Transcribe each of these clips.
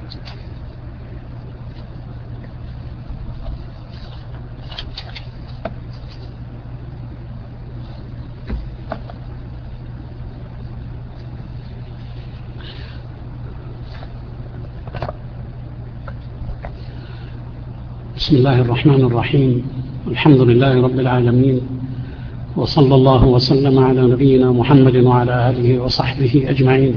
بسم الله الرحمن الرحيم. الحمد لله رب العالمين، وصلى الله وسلم على نبينا محمد وعلى آله وصحبه أجمعين.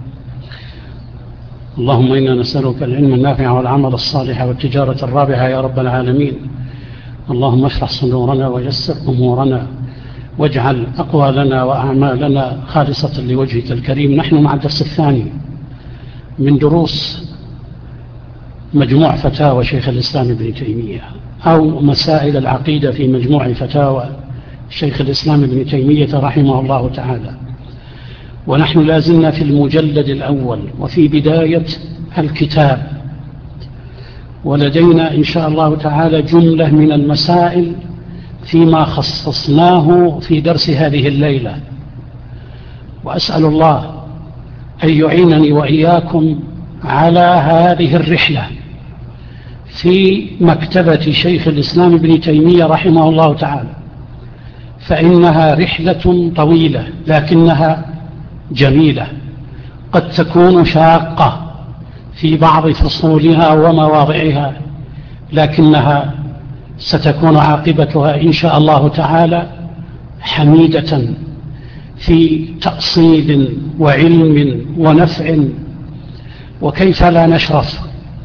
اللهم إنا نسألك العلم النافع والعمل الصالح والتجارة الرابحة يا رب العالمين. اللهم اشرح صدورنا ويسر أمورنا واجعل أقوالنا وأعمالنا خالصة لوجهك الكريم. نحن مع الدرس الثاني من دروس مجموع فتاوى شيخ الإسلام ابن تيمية، أو مسائل العقيدة في مجموع فتاوى شيخ الإسلام ابن تيمية رحمه الله تعالى. ونحن لازلنا في المجلد الأول وفي بداية الكتاب، ولدينا إن شاء الله تعالى جملة من المسائل فيما خصصناه في درس هذه الليلة، وأسأل الله أن يعينني وإياكم على هذه الرحلة في مكتبة شيخ الإسلام ابن تيمية رحمه الله تعالى، فإنها رحلة طويلة لكنها جميلة، قد تكون شاقة في بعض فصولها ومواضعها، لكنها ستكون عاقبتها إن شاء الله تعالى حميدة في تأصيل وعلم ونفع. وكيف لا نشرف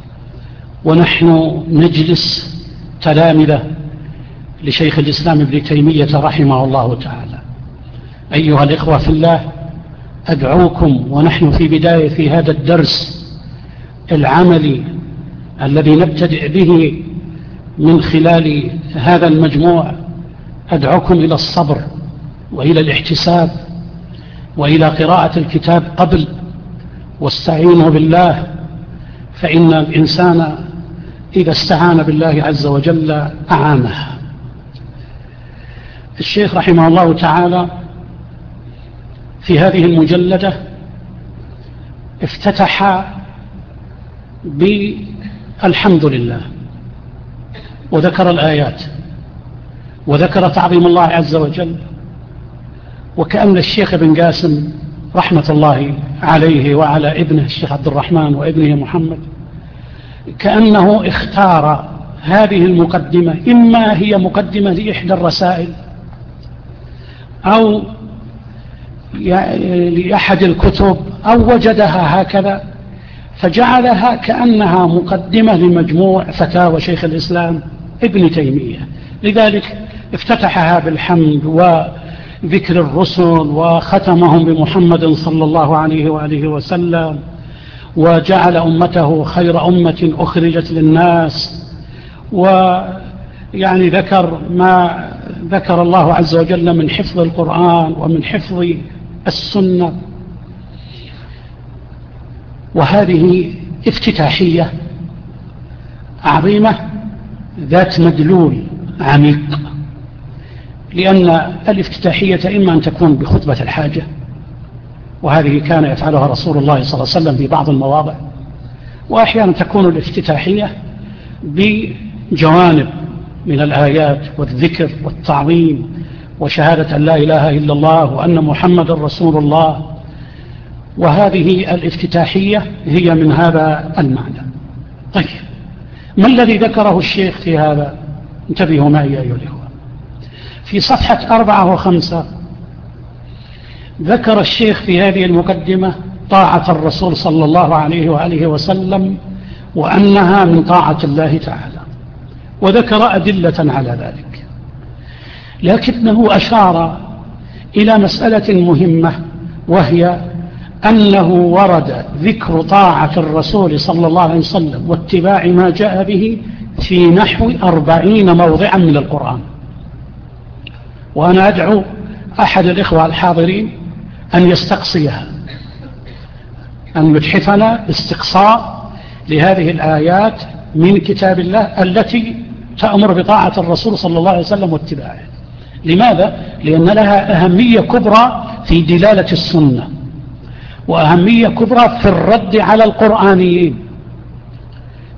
ونحن نجلس تلامذة لشيخ الإسلام ابن تيمية رحمه الله تعالى. أيها الإخوة في الله، أدعوكم ونحن في بداية هذا الدرس العملي الذي نبتدئ به من خلال هذا المجموع، أدعوكم إلى الصبر وإلى الاحتساب وإلى قراءة الكتاب قبل، واستعينوا بالله، فإن الإنسان إذا استعان بالله عز وجل أعانه. الشيخ رحمه الله تعالى في هذه المجلدة افتتح بالحمد لله، وذكر الآيات، وذكر تعظيم الله عز وجل، وكأن الشيخ ابن قاسم رحمة الله عليه وعلى ابنه الشيخ عبد الرحمن وابنه محمد كأنه اختار هذه المقدمة، إما هي مقدمة لإحدى الرسائل أو لأحد الكتب أو وجدها هكذا فجعلها كأنها مقدمة لمجموع فتاوى شيخ الإسلام ابن تيمية. لذلك افتتحها بالحمد وذكر الرسل، وختمهم بمحمد صلى الله عليه وآله وسلم، وجعل أمته خير أمة أخرجت للناس، ويعني ذكر ما ذكر الله عز وجل من حفظ القرآن ومن حفظ السنة. وهذه افتتاحية عظيمة ذات مدلول عميق، لأن الافتتاحية إما أن تكون بخطبة الحاجة، وهذه كان يفعلها رسول الله صلى الله عليه وسلم في بعض المواضع، وأحيانا تكون الافتتاحية بجوانب من الآيات والذكر والتعظيم وشهادة أن لا إله إلا الله وأن محمد رسول الله. وهذه الافتتاحية هي من هذا المعنى. طيب، ما الذي ذكره الشيخ في هذا؟ انتبهوا معي أيها الإخوة، في صفحة 4 و5 ذكر الشيخ في هذه المقدمة طاعة الرسول صلى الله عليه وآله وسلم، وأنها من طاعة الله تعالى، وذكر أدلة على ذلك، لكنه أشار إلى مسألة مهمة، وهي أنه ورد ذكر طاعة الرسول صلى الله عليه وسلم واتباع ما جاء به في نحو 40 موضعا من القرآن. وأنا أدعو أحد الإخوة الحاضرين أن يستقصيها، أن يتحفنا استقصاء لهذه الآيات من كتاب الله التي تأمر بطاعة الرسول صلى الله عليه وسلم واتباعه. لماذا؟ لأن لها أهمية كبرى في دلالة السنة، وأهمية كبرى في الرد على القرآنيين،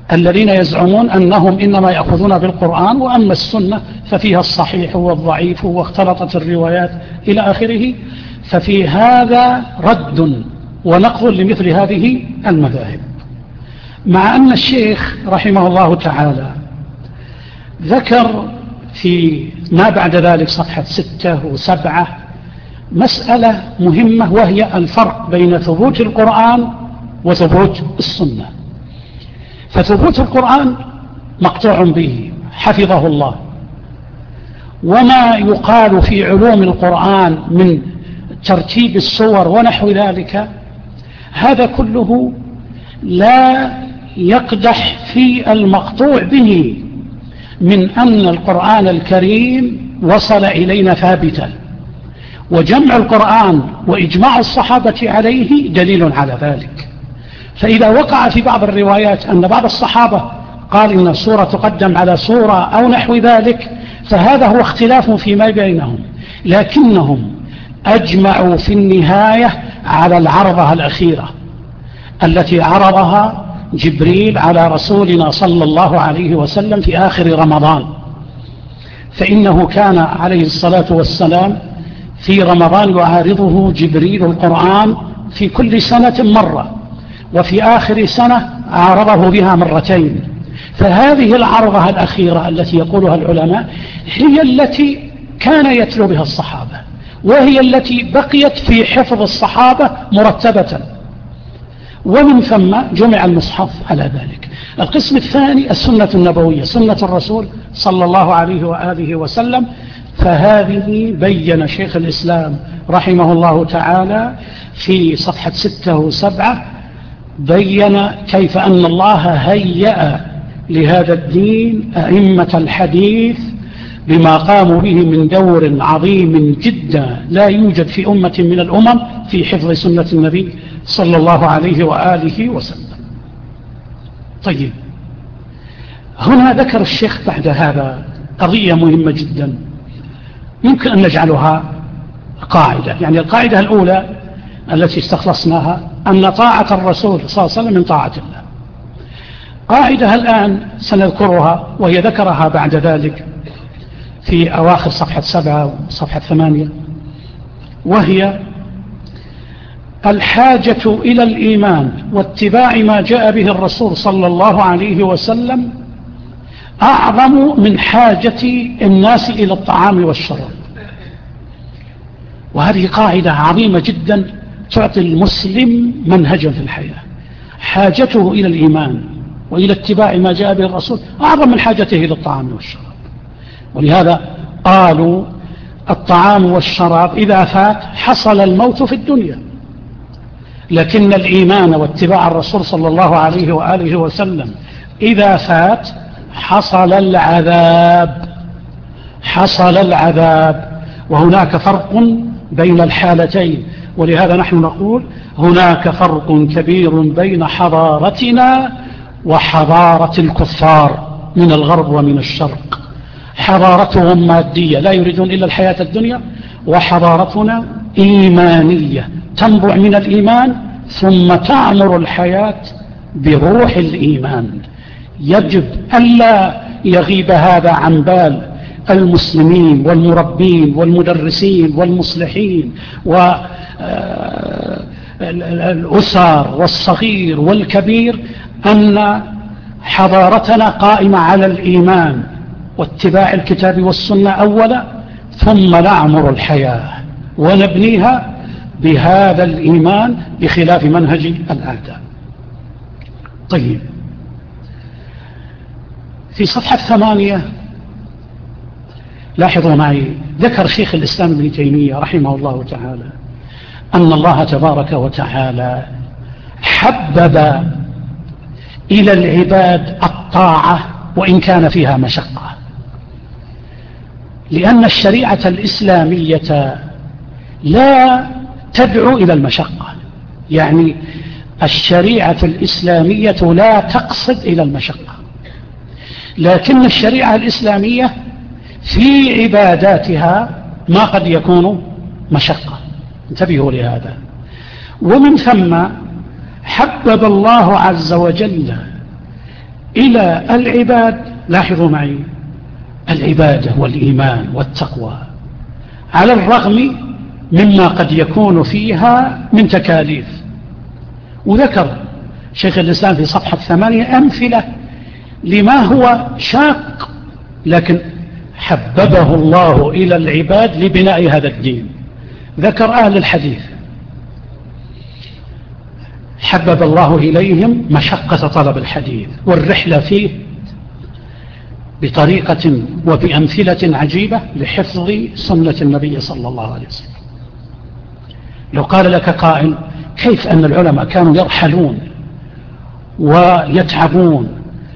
الذين يزعمون أنهم إنما يأخذون بالقرآن، وأما السنة ففيها الصحيح والضعيف واختلطت الروايات إلى آخره. ففي هذا رد ونقض لمثل هذه المذاهب، مع أن الشيخ رحمه الله تعالى ذكر في ما بعد ذلك صفحة 6 و7 مسألة مهمة، وهي الفرق بين ثبوت القرآن وثبوت السنة. فثبوت القرآن مقطوع به حفظه الله، وما يقال في علوم القرآن من ترتيب الصور ونحو ذلك، هذا كله لا يقدح في المقطوع به من أن القرآن الكريم وصل إلينا ثابتا، وجمع القرآن وإجماع الصحابة عليه دليل على ذلك. فإذا وقع في بعض الروايات أن بعض الصحابة قال إن السورة تقدم على سورة أو نحو ذلك، فهذا هو اختلاف فيما بينهم، لكنهم أجمعوا في النهاية على العرضة الأخيرة التي عرضها جبريل على رسولنا صلى الله عليه وسلم في آخر رمضان. فإنه كان عليه الصلاة والسلام في رمضان يعارضه جبريل القرآن في كل سنة مرة، وفي آخر سنة عارضه بها مرتين. فهذه العرضة الأخيرة التي يقولها العلماء هي التي كان يتلو بها الصحابة، وهي التي بقيت في حفظ الصحابة مرتبة، ومن ثم جمع المصحف على ذلك. القسم الثاني السنة النبوية، سنة الرسول صلى الله عليه وآله وسلم. فهذه بين شيخ الإسلام رحمه الله تعالى في صفحة 6 و7 بين كيف أن الله هيأ لهذا الدين أئمة الحديث بما قاموا به من دور عظيم جدا لا يوجد في أمة من الأمم في حفظ سنة النبي صلى الله عليه وآله وسلم. طيب، هنا ذكر الشيخ بعد هذا قضية مهمة جدا يمكن أن نجعلها قاعدة. يعني القاعدة الأولى التي استخلصناها أن طاعة الرسول صلى الله عليه وسلم من طاعة الله. قاعدة الآن سنذكرها، وهي ذكرها بعد ذلك في أواخر صفحة 7 وصفحة 8، وهي الحاجة إلى الإيمان واتباع ما جاء به الرسول صلى الله عليه وسلم أعظم من حاجة الناس إلى الطعام والشراب. وهذه قاعدة عظيمة جدا تعطي المسلم منهجا في الحياة. حاجته إلى الإيمان وإلى اتباع ما جاء به الرسول أعظم من حاجته إلى الطعام والشراب. ولهذا قالوا الطعام والشراب إذا فات حصل الموت في الدنيا، لكن الإيمان واتباع الرسول صلى الله عليه وآله وسلم إذا فات حصل العذاب. حصل العذاب. وهناك فرق بين الحالتين، ولهذا نحن نقول هناك فرق كبير بين حضارتنا وحضارة الكفار من الغرب ومن الشرق. حضارتهم مادية لا يريدون إلا الحياة الدنيا، وحضارتنا إيمانية تنبع من الإيمان ثم تعمر الحياة بروح الإيمان. يجب ألا يغيب هذا عن بال المسلمين والمربين والمدرسين والمصلحين والأسر والصغير والكبير، أن حضارتنا قائمة على الإيمان واتباع الكتاب والسنة أولا، ثم نعمر الحياة ونبنيها بهذا الإيمان بخلاف منهج الأعداء. طيب، في صفحة 8 لاحظوا معي ذكر شيخ الإسلام ابن تيمية رحمه الله تعالى أن الله تبارك وتعالى حبب إلى العباد الطاعة وإن كان فيها مشقة، لأن الشريعة الإسلامية لا تدعو إلى المشقة. يعني الشريعة الإسلامية لا تقصد إلى المشقة، لكن الشريعة الإسلامية في عباداتها ما قد يكون مشقة. انتبهوا لهذا. ومن ثم حبب الله عز وجل إلى العباد. لاحظوا معي، العبادة والإيمان والتقوى على الرغم مما قد يكون فيها من تكاليف. وذكر شيخ الإسلام في صفحة 8 أمثلة لما هو شاق، لكن حببه الله إلى العباد لبناء هذا الدين. ذكر أهل الحديث حبب الله إليهم مشقة طلب الحديث والرحلة فيه بطريقة وبأمثلة عجيبة لحفظ سنة النبي صلى الله عليه وسلم. لو قال لك قائل كيف أن العلماء كانوا يرحلون ويتعبون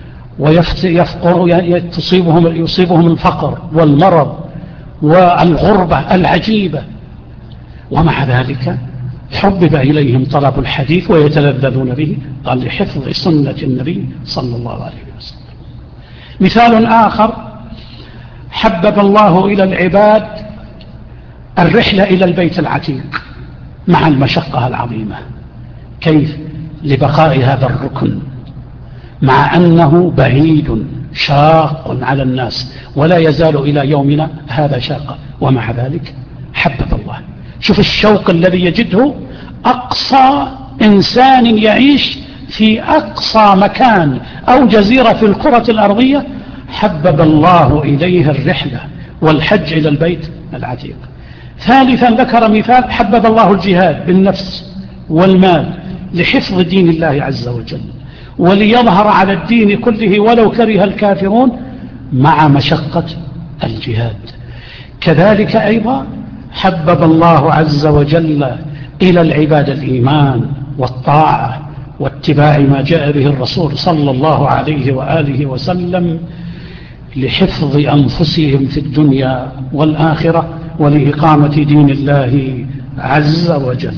يصيبهم الفقر والمرض والغربة العجيبة، ومع ذلك حبب إليهم طلب الحديث ويتلذذون به؟ قال لحفظ سنة النبي صلى الله عليه وسلم. مثال آخر، حبب الله إلى العباد الرحلة إلى البيت العتيق مع المشقة العظيمة. كيف؟ لبقاء هذا الركن مع أنه بعيد شاق على الناس ولا يزال إلى يومنا هذا شاق، ومع ذلك حبب الله. شوف الشوق الذي يجده أقصى إنسان يعيش في أقصى مكان أو جزيرة في الكرة الأرضية، حبب الله إليه الرحلة والحج إلى البيت العتيق. ثالثا ذكر مثال، حبب الله الجهاد بالنفس والمال لحفظ دين الله عز وجل وليظهر على الدين كله ولو كره الكافرون مع مشقة الجهاد. كذلك أيضا حبب الله عز وجل إلى العباد الإيمان والطاعة واتباع ما جاء به الرسول صلى الله عليه وآله وسلم لحفظ أنفسهم في الدنيا والآخرة ولإقامة دين الله عز وجل.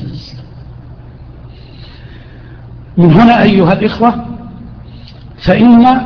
من هنا أيها الإخوة فإن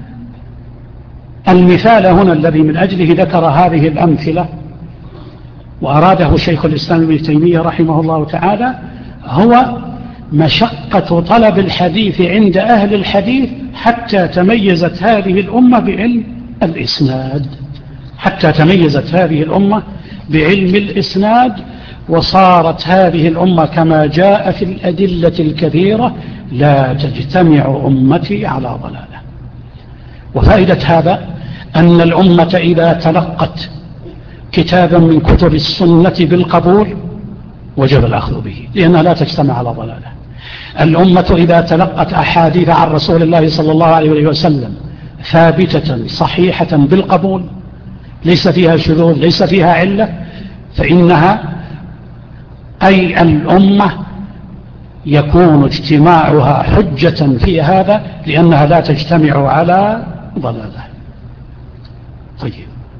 المثال هنا الذي من أجله ذكر هذه الأمثلة وأراده شيخ الإسلام ابن تيمية رحمه الله تعالى هو مشقة طلب الحديث عند أهل الحديث حتى تميزت هذه الأمة بعلم الإسناد، حتى تميزت هذه الأمة بعلم الإسناد، وصارت هذه الأمة كما جاء في الأدلة الكثيرة لا تجتمع أمتي على ضلالة. وفائدة هذا أن الأمة إذا تلقت كتابا من كتب السنة بالقبول وجب الأخذ به لأنها لا تجتمع على ضلالة. الأمة إذا تلقت أحاديث عن رسول الله صلى الله عليه وسلم ثابتة صحيحة بالقبول ليس فيها شذوذ ليس فيها علة، فإنها أي الأمة يكون اجتماعها حجة في هذا لأنها لا تجتمع على ضلالة. طيب،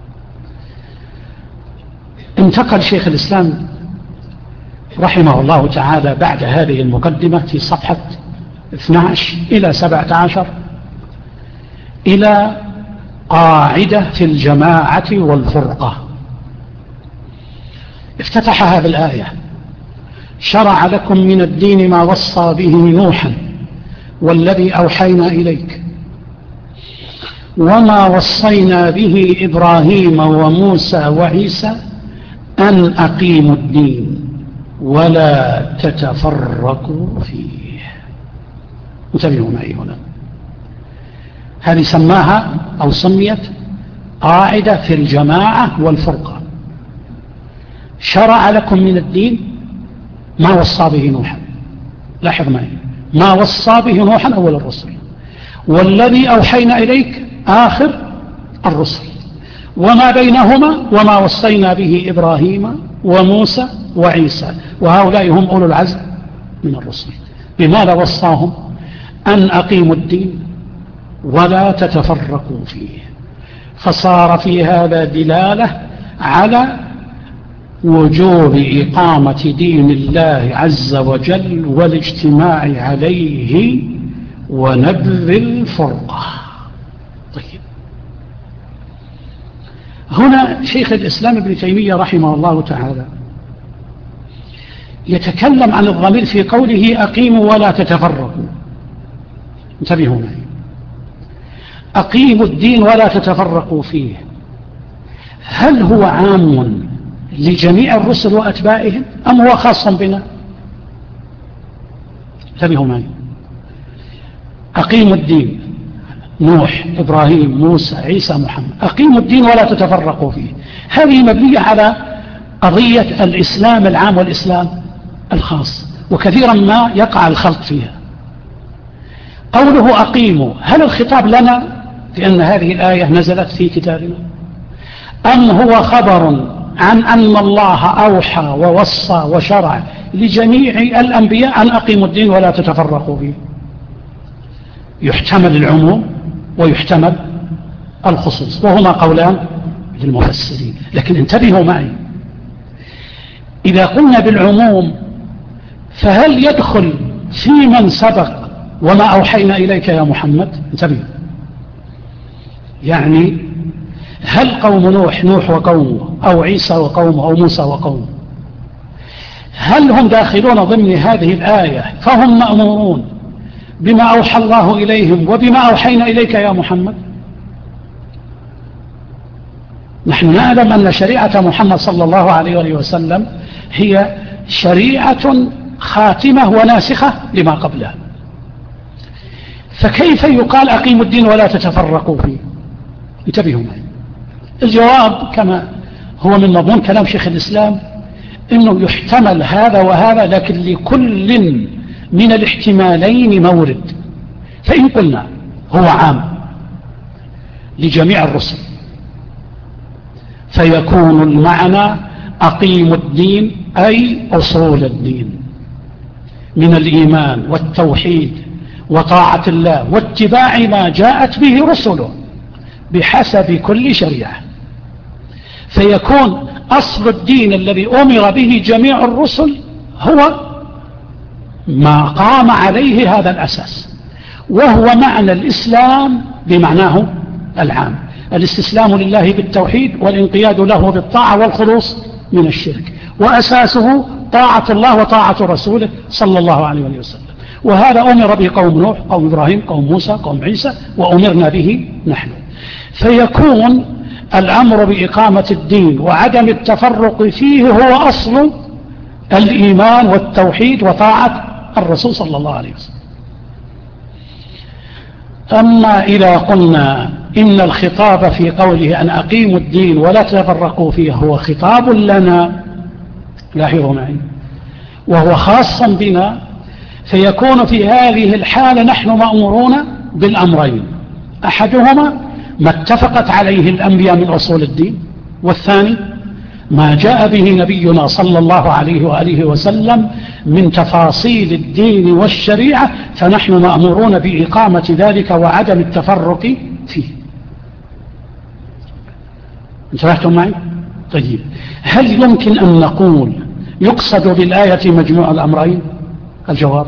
انتقل شيخ الإسلام رحمه الله تعالى بعد هذه المقدمة في صفحة 12 إلى 17 إلى قاعدة في الجماعة والفرقة. افتتحها بالآية: شرع لكم من الدين ما وصى به نوحا والذي أوحينا إليك وما وصينا به إبراهيم وموسى وعيسى أن أقيموا الدين ولا تتفرقوا فيه. انتبهوا معي هنا، هذه سماها أو سميت قاعدة في الجماعة والفرقة. شرع لكم من الدين ما وصى به نوحا، لاحظ معي، ما وصى به نوحا أول الرسل، والذي أوحينا إليك آخر الرسل، وما بينهما وما وصينا به إبراهيم وموسى وعيسى، وهؤلاء هم أولو العزم من الرسل. بماذا وصاهم؟ أن أقيموا الدين ولا تتفرقوا فيه. فصار في هذا دلالة على وجوب إقامة دين الله عز وجل والاجتماع عليه ونبذ الفرقة. طيب، هنا شيخ الإسلام ابن تيمية رحمه الله تعالى يتكلم عن الضمير في قوله أقيموا ولا تتفرقوا. انتبهوا معي، أقيموا الدين ولا تتفرقوا فيه، هل هو عام لجميع الرسل وأتباعهم أم هو خاص بنا؟ انتبهوا معي. أقيموا الدين، نوح، إبراهيم، موسى، عيسى، محمد، أقيموا الدين ولا تتفرقوا فيه، هذه مبنية على قضية الإسلام العام والإسلام الخاص، وكثيرا ما يقع الخلط فيها. قوله أقيموا، هل الخطاب لنا لأن هذه الآية نزلت في كتابنا، أم هو خبر عن أن الله أوحى ووصى وشرع لجميع الأنبياء أن أقيموا الدين ولا تتفرقوا فيه؟ يحتمل العموم ويحتمل الخصوص، وهما قولان للمفسرين. لكن انتبهوا معي، إذا قلنا بالعموم فهل يدخل في من سبق وما أوحينا إليك يا محمد؟ انتبهوا، يعني هل قوم نوح وقومه، أو عيسى وقومه، أو موسى وقومه، هل هم داخلون ضمن هذه الآية فهم مأمورون بما أوحى الله إليهم وبما أوحينا إليك يا محمد؟ نحن نعلم أن شريعة محمد صلى الله عليه وسلم هي شريعة خاتمة وناسخة لما قبلها، فكيف يقال أقيموا الدين ولا تتفرقوا فيه؟ انتبهوا معي. الجواب كما هو من مضمون كلام شيخ الإسلام إنه يحتمل هذا وهذا، لكن لكل من الاحتمالين مورد. فإن قلنا هو عام لجميع الرسل فيكون المعنى أقيموا الدين أي أصول الدين من الإيمان والتوحيد وطاعة الله واتباع ما جاءت به رسله بحسب كل شريعة، فيكون أصل الدين الذي أمر به جميع الرسل هو ما قام عليه هذا الأساس، وهو معنى الإسلام بمعناه العام، الاستسلام لله بالتوحيد والانقياد له بالطاعة والخلوص من الشرك، وأساسه طاعة الله وطاعة رسوله صلى الله عليه وسلم. وهذا أمر به قوم نوح، قوم إبراهيم، قوم موسى، قوم عيسى، وأمرنا به نحن. فيكون الأمر بإقامة الدين وعدم التفرق فيه هو أصل الإيمان والتوحيد وطاعة الرسول صلى الله عليه وسلم. أما إذا قلنا إن الخطاب في قوله أن أقيموا الدين ولا تتفرقوا فيه هو خطاب لنا، لاحظوا معي، وهو خاص بنا، فيكون في هذه الحالة نحن مأمورون بالأمرين، أحدهما ما اتفقت عليه الأنبياء من أصول الدين، والثاني ما جاء به نبينا صلى الله عليه وآله وسلم من تفاصيل الدين والشريعة، فنحن مأمورون بإقامة ذلك وعدم التفرق فيه. انتبهتم معي؟ طيب، هل يمكن أن نقول يقصد بالآية مجموع الأمرين؟ الجواب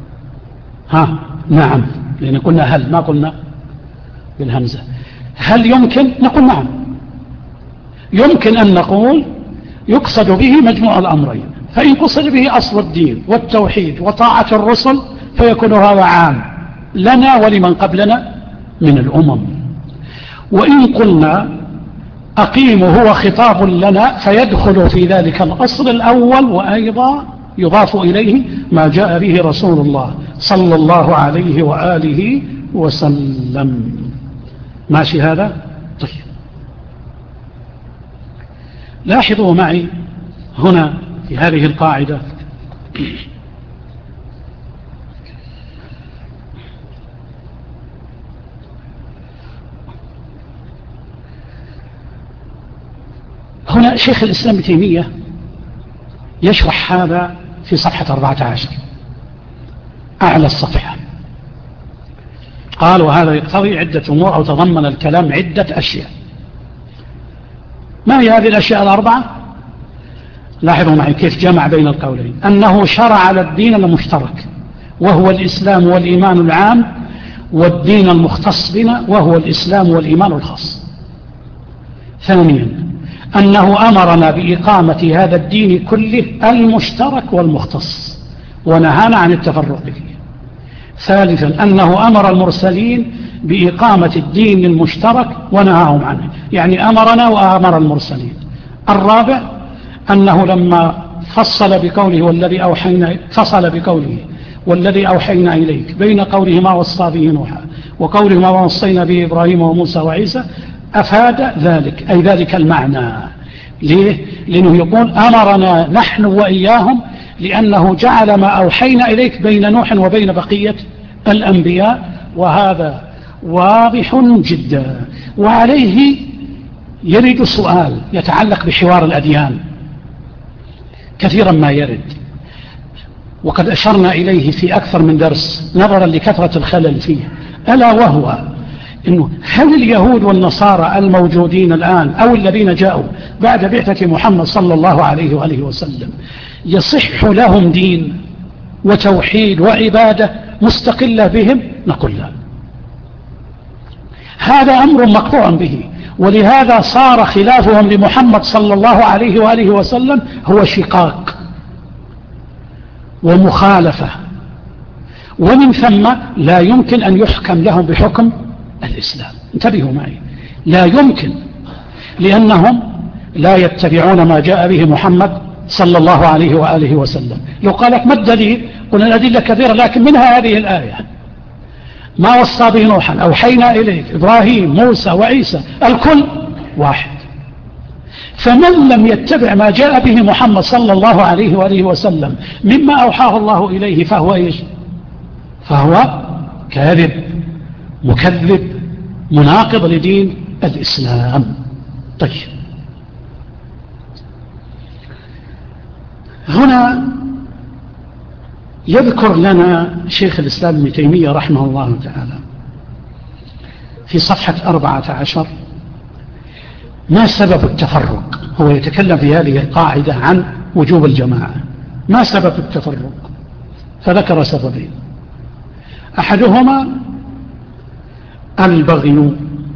نعم، لأن قلنا هل، ما قلنا بالهمزة. هل يمكن؟ نقول نعم، يمكن أن نقول يقصد به مجموع الأمرين، فإن قصد به أصل الدين والتوحيد وطاعة الرسل فيكون هذا عام لنا ولمن قبلنا من الأمم. وإن قلنا أقيموا هو خطاب لنا فيدخل في ذلك الأصل الأول، وأيضا يضاف إليه ما جاء به رسول الله صلى الله عليه وآله وسلم. ماشي هذا؟ طيب، لاحظوا معي هنا في هذه القاعدة هنا شيخ الإسلام ابن تيمية يشرح هذا في صفحة 14 أعلى الصفحة، قال: وهذا يقتضي عدة أمور أو تضمن الكلام عدة أشياء. ما هي هذه الأشياء الأربعة؟ لاحظوا معي كيف جمع بين القولين: أنه شرع على الدين المشترك وهو الإسلام والإيمان العام، والدين المختص بنا وهو الإسلام والإيمان الخاص. ثانيا، أنه أمرنا بإقامة هذا الدين كله المشترك والمختص ونهانا عن التفرق فيه. ثالثا، أنه أمر المرسلين بإقامة الدين المشترك ونهاهم عنه، يعني أمرنا وأمر المرسلين. الرابع أنه لما فصل بقوله والذي أوحينا إليك بين قوله ما وصى به نوحا وقوله ما وصينا به إبراهيم وموسى وعيسى أفاد ذلك، أي ذلك المعنى. ليه؟ لأنه يقول أمرنا نحن وإياهم، لأنه جعل ما أوحينا إليك بين نوح وبين بقية الأنبياء، وهذا واضح جدا. وعليه يرد سؤال يتعلق بحوار الأديان، كثيرا ما يرد، وقد أشرنا إليه في أكثر من درس نظرا لكثرة الخلل فيه، ألا وهو إنه هل اليهود والنصارى الموجودين الآن أو الذين جاءوا بعد بعثة محمد صلى الله عليه وآله وسلم يصح لهم دين وتوحيد وعبادة مستقلة بهم؟ نقول لا، هذا أمر مقطوع به، ولهذا صار خلافهم لمحمد صلى الله عليه وآله وسلم هو شقاق ومخالفة، ومن ثم لا يمكن أن يحكم لهم بحكم الإسلام. انتبهوا معي، لا يمكن، لأنهم لا يتبعون ما جاء به محمد صلى الله عليه وآله وسلم. لو قالت ما الدليل؟ قلنا الأدلة كثيرة، لكن منها هذه الآية ما وصى به نوحا أوحينا إليك إبراهيم موسى وعيسى، الكل واحد. فمن لم يتبع ما جاء به محمد صلى الله عليه وآله وسلم مما أوحاه الله إليه فهو إيش؟ فهو كاذب مكذب مناقض لدين الإسلام. طيب، هنا يذكر لنا شيخ الإسلام ابن تيمية رحمه الله تعالى في صفحة 14 ما سبب التفرق. هو يتكلم في هذه القاعدة عن وجوب الجماعة، ما سبب التفرق؟ فذكر سببين، أحدهما البغي،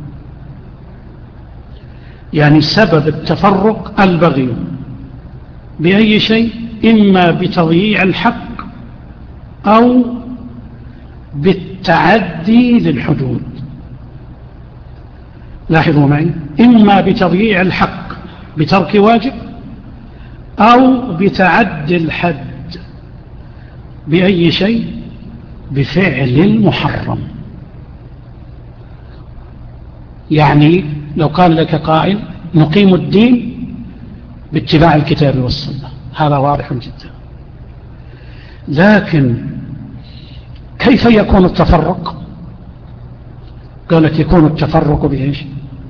يعني سبب التفرق البغي بأي شيء؟ إما بتضييع الحق أو بالتعدي للحدود. لاحظوا معي، إما بتضييع الحق بترك واجب أو بتعدي الحد بأي شيء؟ بفعل المحرم. يعني لو قال لك قائل نقيم الدين باتباع الكتاب والسنة، هذا واضح جدا، لكن كيف يكون التفرق؟ قالت يكون التفرق بإيش؟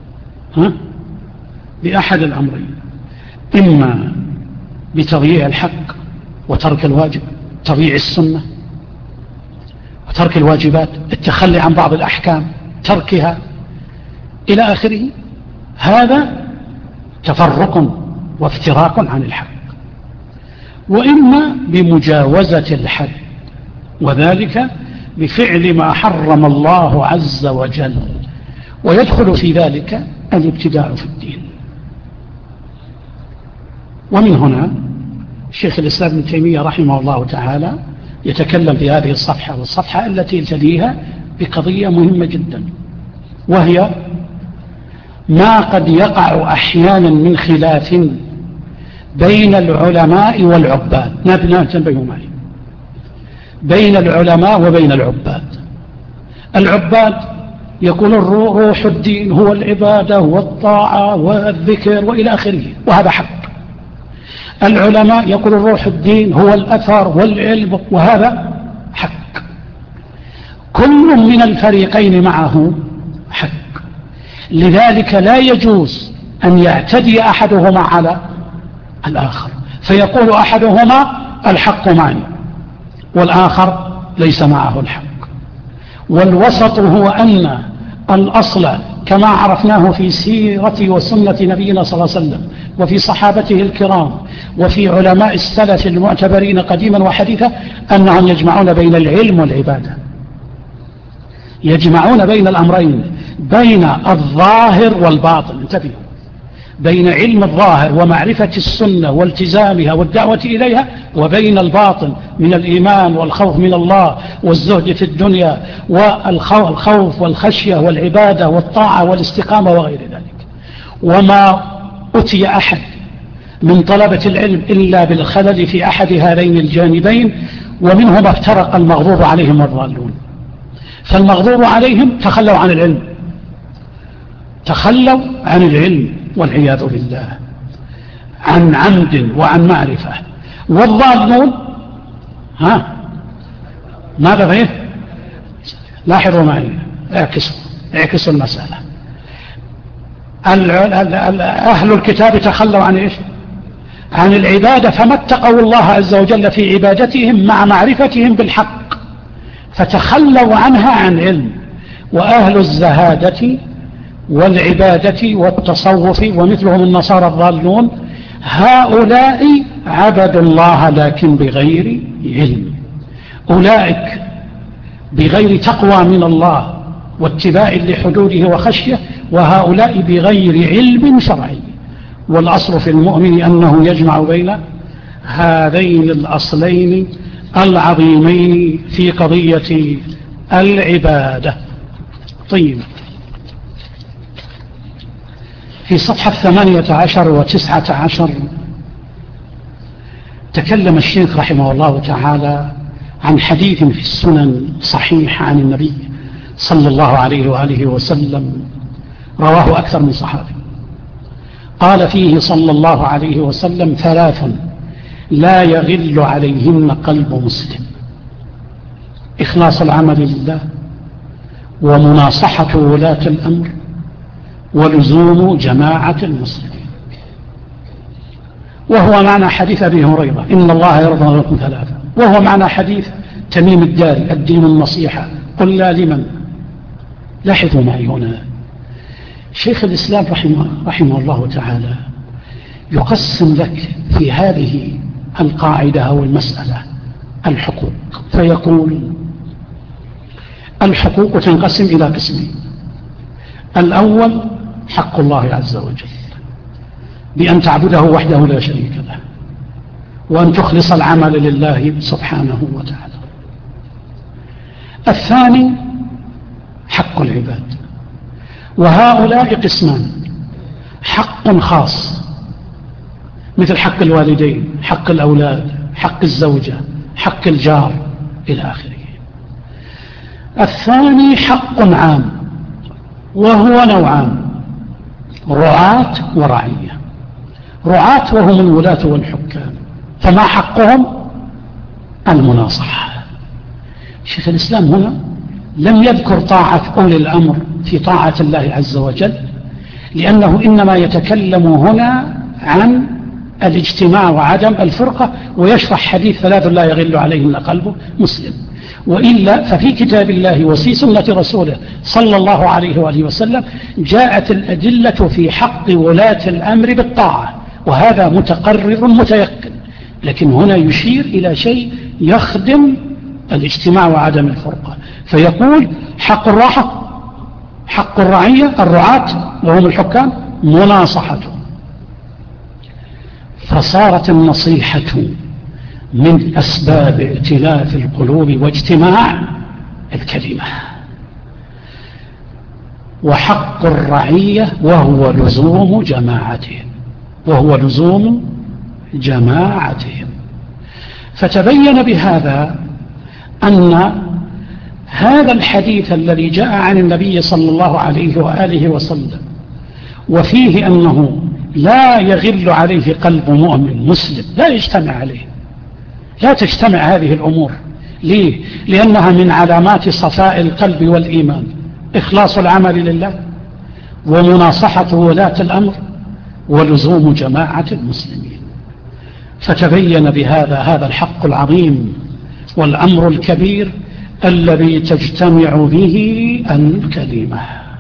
بأحد الأمرين، إما بتضييع الحق وترك الواجب، تضييع السنة وترك الواجبات، التخلي عن بعض الأحكام تركها إلى آخره، هذا تفرق وافتراق عن الحق. وإما بمجاوزة الحد، وذلك بفعل ما حرم الله عز وجل، ويدخل في ذلك الابتداع في الدين. ومن هنا شيخ الإسلام ابن تيمية رحمه الله تعالى يتكلم في هذه الصفحة والصفحة التي تليها بقضية مهمة جدا، وهي ما قد يقع أحيانا من خلاف بين العلماء والعباد. ننتبه معي، بين العلماء وبين العباد. العباد يقول روح الدين هو العبادة والطاعة والذكر وإلى آخره، وهذا حق. العلماء يقول روح الدين هو الأثر والعلم، وهذا حق. كل من الفريقين معه حق، لذلك لا يجوز أن يعتدي أحدهما على الآخر، فيقول أحدهما الحق معي والآخر ليس معه الحق. والوسط هو أن الأصل كما عرفناه في سيرة وسنة نبينا صلى الله عليه وسلم وفي صحابته الكرام وفي علماء السلف المعتبرين قديما وحديثا، أنهم يجمعون بين العلم والعبادة، يجمعون بين الأمرين، بين الظاهر والباطن. انتبهوا، بين علم الظاهر ومعرفة السنة والتزامها والدعوة إليها، وبين الباطن من الإيمان والخوف من الله والزهد في الدنيا والخوف والخشية والعبادة والطاعة والاستقامة وغير ذلك. وما أتي أحد من طلبة العلم إلا بالخلل في أحد هذين الجانبين، ومنهم افترق المغضوب عليهم والضالون. فالمغضوب عليهم تخلوا عن العلم، تخلوا عن العلم والعياذ بالله، عن عمد وعن معرفة. والضالون ماذا فيه؟ لاحظوا معي، اعكسوا المسألة. أهل الكتاب تخلوا عن إيش؟ عن العبادة، فما اتقوا الله عز وجل في عبادتهم مع معرفتهم بالحق، فتخلوا عنها عن علم. وأهل الزهادة والعبادة والتصوف ومثلهم النصارى الضالون، هؤلاء عبدوا الله لكن بغير علم. أولئك بغير تقوى من الله واتباع لحدوده وخشية، وهؤلاء بغير علم شرعي. والأصل في المؤمن أنه يجمع بين هذين الأصلين العظيمين في قضية العبادة. طيب، في صفحة 18 و19 تكلم الشيخ رحمه الله تعالى عن حديث في السنن صحيح عن النبي صلى الله عليه وآله وسلم، رواه أكثر من صحابي. قال فيه صلى الله عليه وسلم: 3 لا يغل عليهن قلب مسلم: إخلاص العمل لله، ومناصحة ولاة الأمر، ولزوم جماعة المسلمين. وهو معنى حديث أبي هريرة: إن الله يرضى لكم 3، وهو معنى حديث تميم الداري: الدين النصيحة، قل لا لمن. لاحظوا معي هنا، شيخ الإسلام رحمه الله تعالى يقسم لك في هذه القاعدة أو المسألة الحقوق، فيقول: الحقوق تنقسم إلى قسمين. الأول حق الله عز وجل بأن تعبده وحده لا شريك له، وأن تخلص العمل لله سبحانه وتعالى. الثاني حق العباد، وهؤلاء قسمان: حق خاص مثل حق الوالدين، حق الأولاد، حق الزوجة، حق الجار إلى آخره. الثاني حق عام، وهو نوعان: رعاة ورعية. رعاة وهم الولاة والحكام، فما حقهم؟ المناصحة. شيخ الإسلام هنا لم يذكر طاعة أولي الأمر في طاعة الله عز وجل، لأنه إنما يتكلم هنا عن الاجتماع وعدم الفرقة، ويشرح حديث 3 لا يغل عليهن قلب مسلم. وإلا ففي كتاب الله وفي سنة رسوله صلى الله عليه وآله وسلم جاءت الأدلة في حق ولاة الأمر بالطاعة، وهذا متقرر متيقن. لكن هنا يشير إلى شيء يخدم الاجتماع وعدم الفرقة، فيقول: حق الراحة، حق الرعية الرعاة وهم الحكام، مناصحته. فصارت النصيحة من أسباب ائتلاف القلوب واجتماع الكلمة. وحق الرعية وهو لزوم جماعتهم، وهو لزوم جماعتهم. فتبين بهذا أن هذا الحديث الذي جاء عن النبي صلى الله عليه وآله وسلم وفيه أنه لا يغل عليه قلب مؤمن مسلم، لا يجتمع عليه، لا تجتمع هذه الأمور. ليه؟ لأنها من علامات صفاء القلب والإيمان: إخلاص العمل لله، ومناصحة ولاة الأمر، ولزوم جماعة المسلمين. فتبين بهذا هذا الحق العظيم والأمر الكبير الذي تجتمع به الكلمة.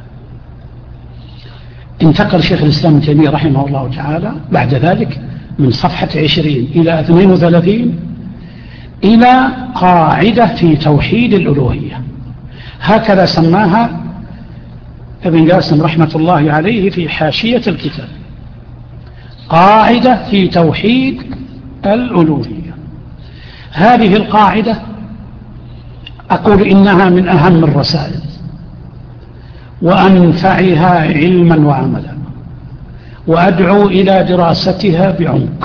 انتقل شيخ الإسلام ابن تيمية رحمه الله تعالى بعد ذلك من صفحة 20 إلى 32 إلى قاعدة في توحيد الألوهية، هكذا سماها ابن قاسم رحمة الله عليه في حاشية الكتاب: قاعدة في توحيد الألوهية. هذه القاعدة أقول إنها من أهم الرسائل وأنفعها علما وعملا، وأدعو إلى دراستها بعمق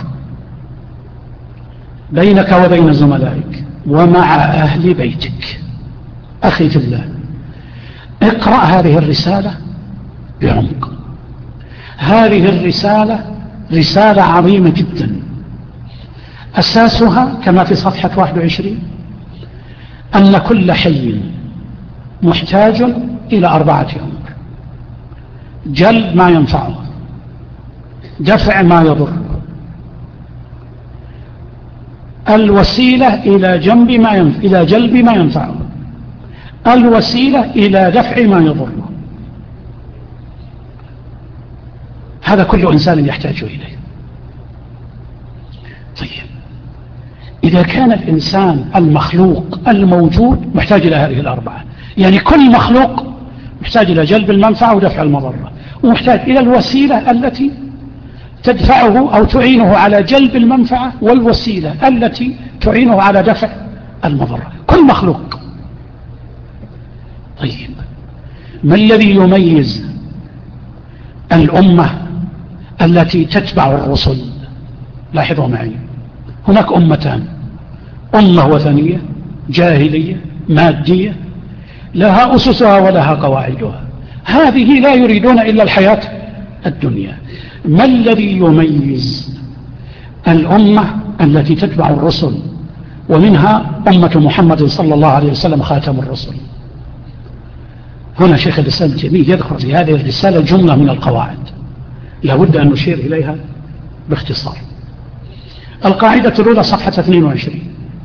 بينك وبين زملائك ومع أهل بيتك. أخي في الله، اقرأ هذه الرسالة بعمق. هذه الرسالة رسالة عظيمة جدا، أساسها كما في صفحة 21 أن كل حي محتاج إلى 4 أمور: جلب ما ينفعه، دفع ما يضره، الوسيلة إلى جلب ما ينفعه، الوسيلة إلى دفع ما يضره. هذا كل إنسان يحتاج إليه. طيب، إذا كان الإنسان المخلوق الموجود محتاج إلى هذه ال4، يعني كل مخلوق محتاج إلى جلب المنفعة ودفع المضرة، ومحتاج إلى الوسيلة التي تدفعه أو تعينه على جلب المنفعة، والوسيلة التي تعينه على دفع المضرة، كل مخلوق. طيب، ما الذي يميز الأمة التي تتبع الرسل؟ لاحظوا معي، هناك أمتان: أمة وثنية جاهلية مادية لها أسسها ولها قواعدها، هذه لا يريدون إلا الحياة الدنيا. ما الذي يميز الأمة التي تتبع الرسل، ومنها أمة محمد صلى الله عليه وسلم خاتم الرسل؟ هنا شيخ الإسلام ابن تيمية يذكر في هذه الرسالة جملة من القواعد لابد أن نشير إليها باختصار. القاعدة الأولى صفحة 22: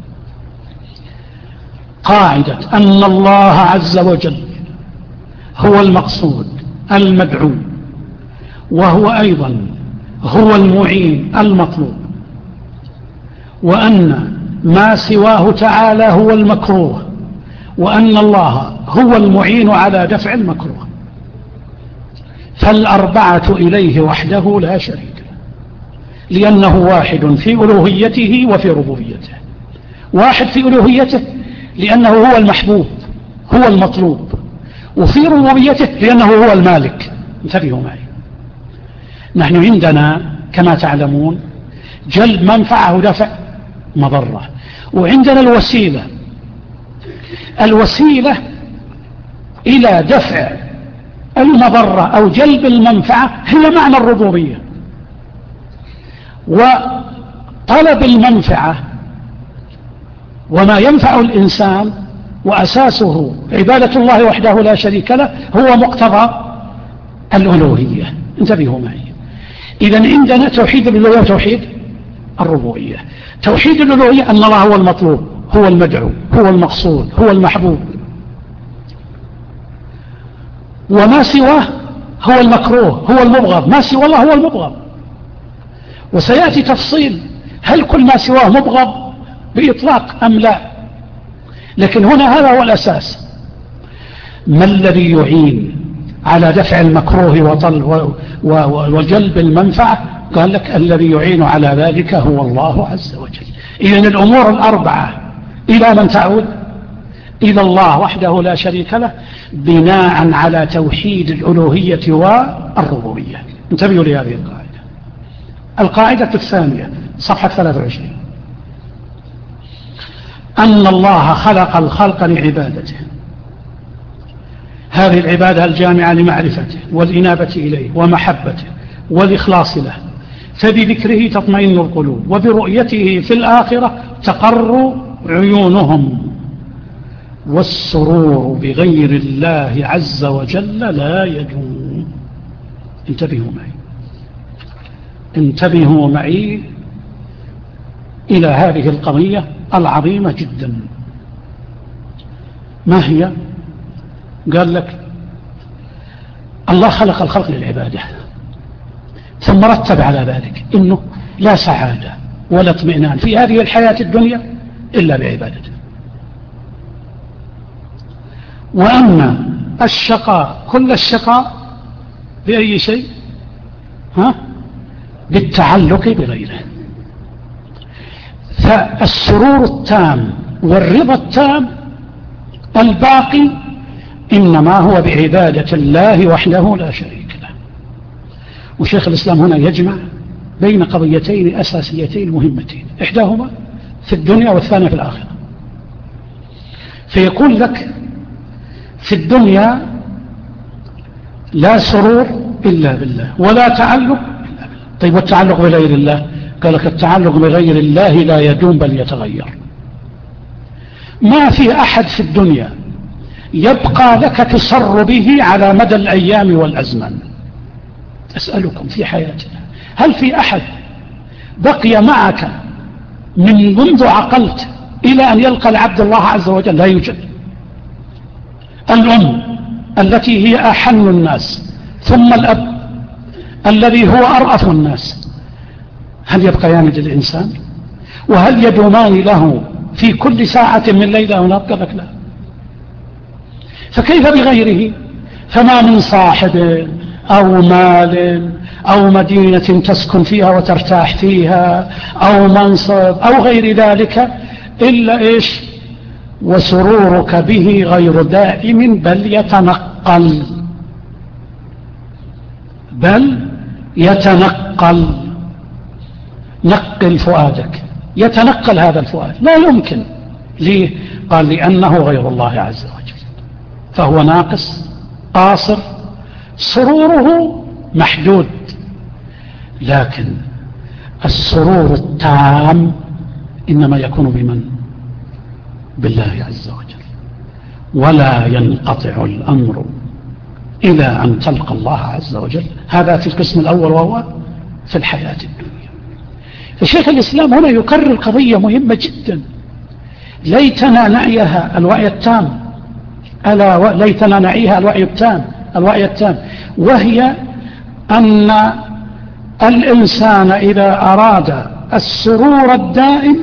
قاعدة أن الله عز وجل هو المقصود المدعو، وهو أيضا هو المعين المطلوب، وأن ما سواه تعالى هو المكروه، وأن الله هو المعين على دفع المكروه. فالأربعة إليه وحده لا شريك له، لأنه واحد في ألوهيته وفي ربوبيته. واحد في ألوهيته لأنه هو المحبوب هو المطلوب، وفي ربوبيته لأنه هو المالك. انتبهوا معي، نحن عندنا كما تعلمون جلب منفعة ودفع مضرة، وعندنا الوسيلة إلى دفع المضرة أو جلب المنفعة هي معنى الربوبية. وطلب المنفعة وما ينفع الإنسان وأساسه عبادة الله وحده لا شريك له هو مقتضى الألوهية. انتبهوا معي، إذن عندنا توحيد الألوهية وتوحيد الربوبية. توحيد الألوهية أن الله هو المطلوب هو المدعو هو المقصود هو المحبوب، وما سواه هو المكروه هو المبغض، ما سوى الله هو المبغض. وسيأتي تفصيل هل كل ما سواه مبغض بإطلاق أم لا، لكن هنا هذا هو الأساس. ما الذي يعين على دفع المكروه وجلب المنفعة؟ قال لك الذي يعين على ذلك هو الله عز وجل. إذن الأمور الأربعة إلى من تعود؟ إلى الله وحده لا شريك له، بناء على توحيد الألوهية والربوبية. انتبهوا لهذه القاعدة. القاعدة الثانية صفحة 23: أن الله خلق الخلق لعبادته، هذه العبادة الجامعة لمعرفته والإنابة إليه ومحبته والإخلاص له، فبذكره تطمئن القلوب، وبرؤيته في الآخرة تقر عيونهم، والسرور بغير الله عز وجل لا يدوم. انتبهوا معي إلى هذه القضية العظيمة جدا. ما هي؟ قال لك الله خلق الخلق للعبادة، ثم رتب على ذلك إنه لا سعادة ولا اطمئنان في هذه الحياة الدنيا إلا بعبادته، وأما الشقاء كل الشقاء بأي شيء؟ بالتعلق بغيره. فالسرور التام والرضا التام الباقي إنما هو بعبادة الله وحده لا شريك له. وشيخ الإسلام هنا يجمع بين قضيتين أساسيتين مهمتين، إحداهما في الدنيا والثانية في الآخرة. فيقول لك في الدنيا لا سرور إلا بالله ولا تعلق إلا بالله. طيب والتعلق بغير الله؟ قال لك التعلق بغير الله لا يدوم بل يتغير. ما في أحد في الدنيا يبقى لك تصر به على مدى الأيام والأزمان. أسألكم في حياتنا هل في أحد بقي معك من منذ عقلت إلى أن يلقى العبد الله عز وجل؟ لا يوجد. الأم التي هي أحن الناس، ثم الأب الذي هو أرأف الناس، هل يبقيان للإنسان؟ وهل يدومان له في كل ساعة من ليلة ونهار؟ لك لا. فكيف بغيره؟ فما من صاحب أو مال أو مدينة تسكن فيها وترتاح فيها أو منصب أو غير ذلك إلا إيش؟ وسرورك به غير دائم بل يتنقل. بل يتنقل. نقل فؤادك، يتنقل هذا الفؤاد، لا يمكن. ليه؟ قال لأنه غير الله عز وجل، فهو ناقص قاصر، سروره محدود. لكن السرور التام إنما يكون بمن؟ بالله عز وجل. ولا ينقطع الأمر إلى أن تلقى الله عز وجل. هذا في القسم الأول وهو في الحياة الدنيا. فشيخ الإسلام هنا يكرر قضية مهمة جدا، ليتنا نعيها الوعي التام، ألا ليتنا نعيها الوعي التام، وهي أن الإنسان إذا أراد السرور الدائم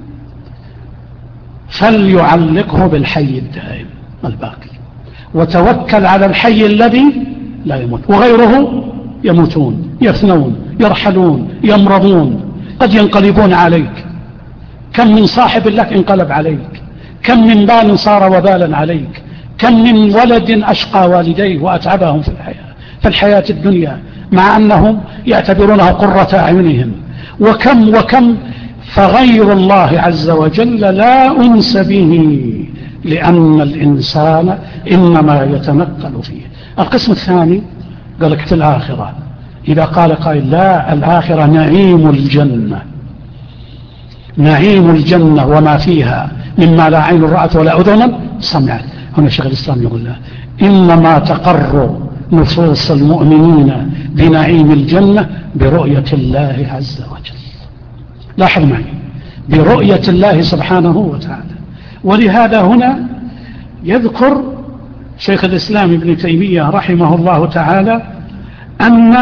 فليعلقه بالحي الدائم الباقي، وتوكل على الحي الذي لا يموت. وغيره يموتون، يفنون، يرحلون، يمرضون، قد ينقلبون عليك. كم من صاحب لك انقلب عليك، كم من بال صار وبالا عليك، كم من ولد أشقى والديه وأتعبهم في الحياة الدنيا مع أنهم يعتبرونه قرة أعينهم. وكم فغير الله عز وجل لا أنس به، لأن الإنسان إنما يتنقل فيه. القسم الثاني قال لك في الآخرة. إذا قال قائل لا، الآخرة نعيم الجنة، نعيم الجنة وما فيها مما لا عين رأت ولا أذن سمعت. هنا شيخ الإسلام يقول لا، إنما تقر نفوس المؤمنين بنعيم الجنة برؤية الله عز وجل. لاحظ معي، برؤية الله سبحانه وتعالى. ولهذا هنا يذكر شيخ الإسلام ابن تيمية رحمه الله تعالى أن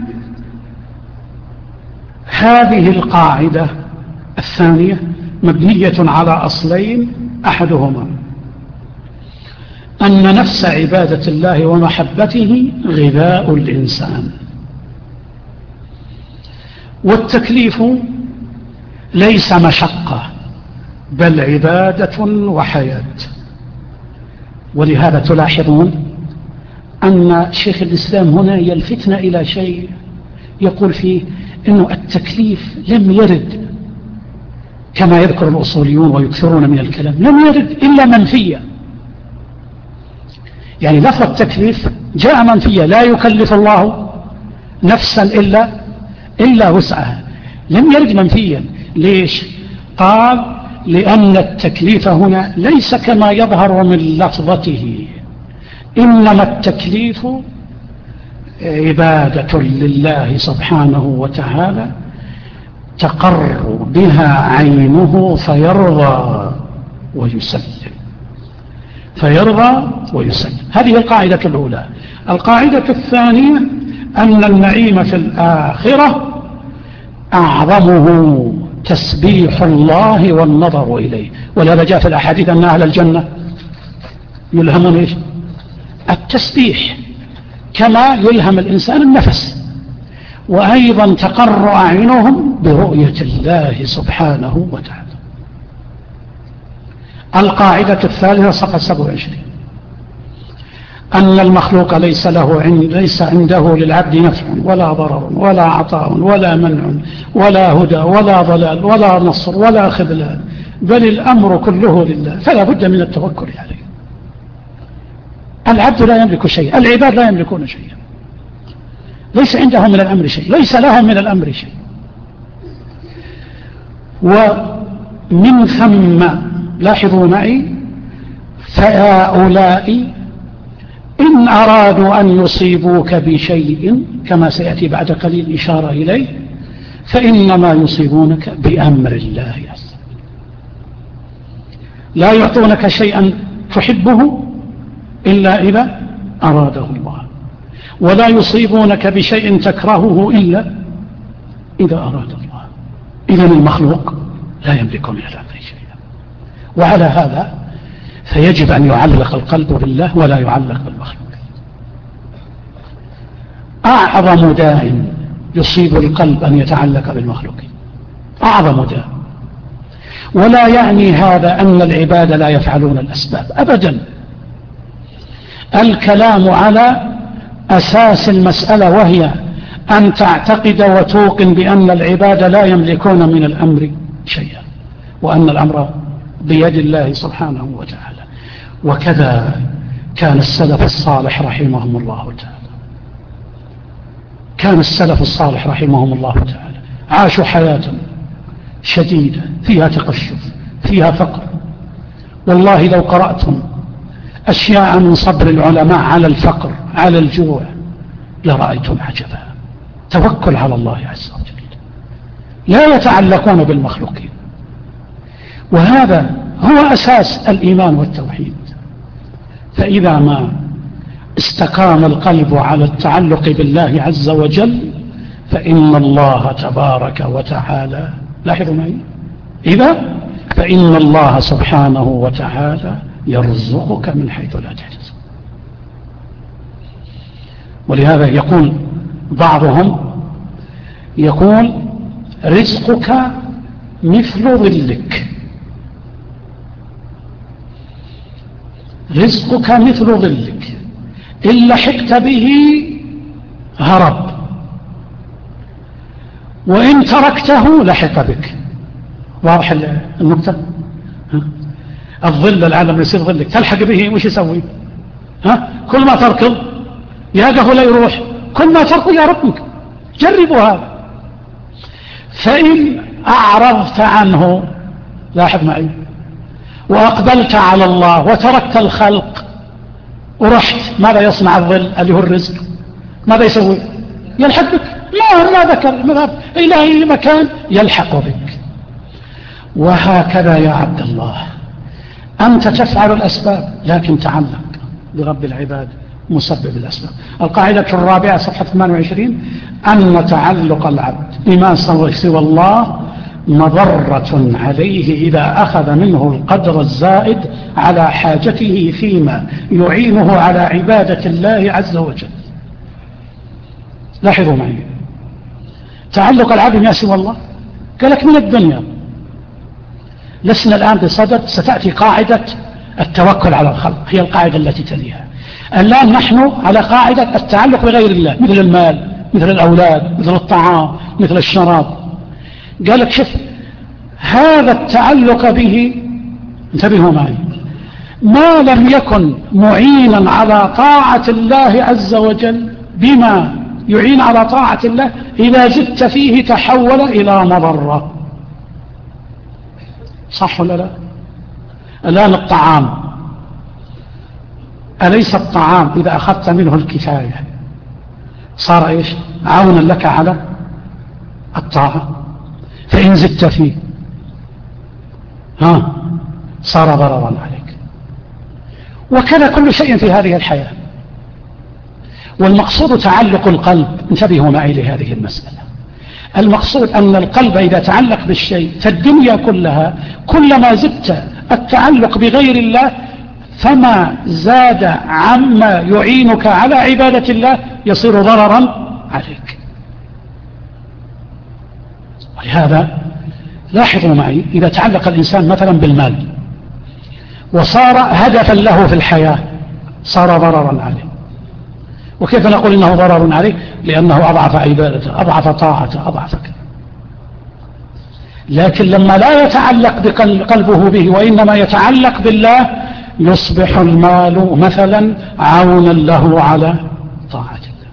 هذه القاعدة الثانية مبنية على أصلين، أحدهما أن نفس عبادة الله ومحبته غذاء الإنسان، والتكليف ليس مشقة بل عبادة وحياة. ولهذا تلاحظون أن شيخ الإسلام هنا يلفتنا إلى شيء يقول فيه إنه التكليف لم يرد كما يذكر الأصوليون ويكثرون من الكلام، لم يرد إلا منفيا. يعني لفظ التكليف جاء منفيا، لا يكلف الله نفسا إلا وسعها، لم يرد منفيا. ليش؟ قال لأن التكليف هنا ليس كما يظهر من لفظته، إنما التكليف عبادة لله سبحانه وتعالى تقر بها عينه فيرضى ويسلم، فيرضى ويسلم. هذه القاعدة الأولى. القاعدة الثانية أن النعيم في الآخرة أعظمه تسبيح الله والنظر إليه. ولهذا جاء في الأحاديث أن أهل الجنة يلهمون إيش؟ التسبيح كما يلهم الإنسان النفس. وأيضا تقر أعينهم برؤية الله سبحانه وتعالى. القاعدة الثالثة صفحة 27: أن المخلوق ليس عنده للعبد نفع ولا ضرر ولا عطاء ولا منع ولا هدى ولا ضلال ولا نصر ولا خذلان، بل الأمر كله لله، فلا بد من التوكل عليه. العبد لا يملك شيء، العباد لا يملكون شيئا، ليس عندهم من الأمر شيء، ليس لهم من الأمر شيء. ومن ثم لاحظوا معي: فهؤلاء إن أرادوا أن يصيبوك بشيء، كما سيأتي بعد قليل إشارة إليه، فإنما يصيبونك بأمر الله عز وجل. لا يعطونك شيئا تحبه إلا إذا أراده الله، ولا يصيبونك بشيء تكرهه إلا إذا أراد الله. إذن المخلوق لا يملك من الأمر شيئا، وعلى هذا فيجب أن يعلق القلب بالله ولا يعلق بالمخلوق. أعظم داء يصيب القلب أن يتعلق بالمخلوق، أعظم داء. ولا يعني هذا أن العباد لا يفعلون الأسباب أبدا. الكلام على أساس المسألة، وهي أن تعتقد وتوقن بأن العباد لا يملكون من الأمر شيئا، وأن الأمر بيد الله سبحانه وتعالى. وكذا كان السلف الصالح رحمهم الله تعالى، كان السلف الصالح رحمهم الله تعالى عاشوا حياة شديدة فيها تقشف، فيها فقر. والله لو قرأتم أشياء من صبر العلماء على الفقر، على الجوع، لرأيتم عجبا. توكل على الله عز وجل، لا يتعلقون بالمخلوقين. وهذا هو أساس الإيمان والتوحيد. فإذا ما استقام القلب على التعلق بالله عز وجل، فإن الله تبارك وتعالى، لاحظوا معي، فإن الله سبحانه وتعالى يرزقك من حيث لا تحتسب. ولهذا يقول بعضهم، يقول: رزقك مثل ظلك، رزقك مثل ظلك، إن لحقت به هرب، وإن تركته لحق بك. واضح النقطة؟ الظل، العالم يصير ظلك، تلحق به وش يسوي؟ كل ما تركض ياقه لا يروح، كل ما تركض يا ربك. جربوا هذا. فإن أعرضت عنه، لاحظ معي، وأقبلت على الله وتركت الخلق ورحت، ماذا يصنع الظل اللي هو الرزق؟ ماذا يسوي؟ يلحق بك. ما ذكر المذهب إلى أي مكان يلحق بك. وهكذا يا عبد الله، أنت تفعل الأسباب، لكن تعلق برب العباد مسبب الأسباب. القاعدة الرابعة صفحة 28: أن تعلق العبد بما سوى الله مضرة عليه إذا أخذ منه القدر الزائد على حاجته فيما يعينه على عبادة الله عز وجل. لاحظوا معي، تعلق العبد بما سوى الله، قالك من الدنيا. لسنا الآن بصدد، ستأتي قاعدة التوكل على الخلق، هي القاعدة التي تليها. الآن نحن على قاعدة التعلق بغير الله، مثل المال، مثل الأولاد، مثل الطعام، مثل الشراب. قالك شوف، هذا التعلق به، انتبهوا معي، ما لم يكن معينا على طاعة الله عز وجل بما يعين على طاعة الله، إذا زدت فيه تحول إلى مضرة. صح ولا لا؟ الآن الطعام، أليس الطعام إذا أخذت منه الكفاية صار إيش؟ عونا لك على الطاعة، فإن زدت فيه صار ضررا عليك. وكذا كل شيء في هذه الحياة. والمقصود تعلق القلب، انتبهوا معي لهذه المسألة. المقصود أن القلب إذا تعلق بالشيء فالدنيا كلها، كلما زدت التعلق بغير الله فما زاد عما يعينك على عبادة الله يصير ضررا عليك. ولهذا لاحظوا معي، إذا تعلق الإنسان مثلا بالمال، وصار هدفا له في الحياة صار ضررا عليه. وكيف نقول إنه ضرر عليه؟ لأنه أضعف عبادته، أضعف طاعته، أضعف كذا. لكن لما لا يتعلق قلبه به وإنما يتعلق بالله يصبح المال مثلا عونا له على طاعة الله.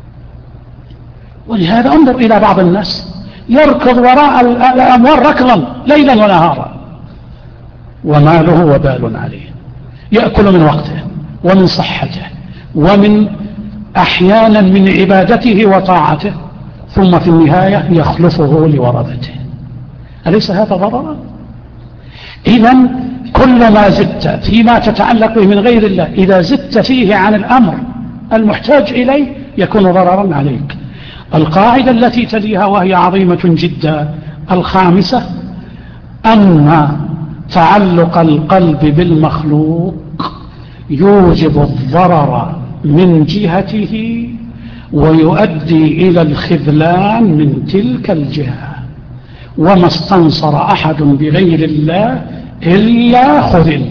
ولهذا انظر إلى بعض الناس يركض وراء الأموال ركضا ليلا ونهارا وماله وبال عليه، يأكل من وقته ومن صحته ومن أحيانا من عبادته وطاعته، ثم في النهاية يخلفه لورثته. أليس هذا ضررا؟ إذن كل ما زدت فيما تتعلق به من غير الله، إذا زدت فيه عن الأمر المحتاج إليه يكون ضررا عليك. القاعدة التي تليها وهي عظيمة جدا الخامسة، أن تعلق القلب بالمخلوق يوجب الضرر من جهته ويؤدي إلى الخذلان من تلك الجهة، وما استنصر أحد بغير الله إلا خذل.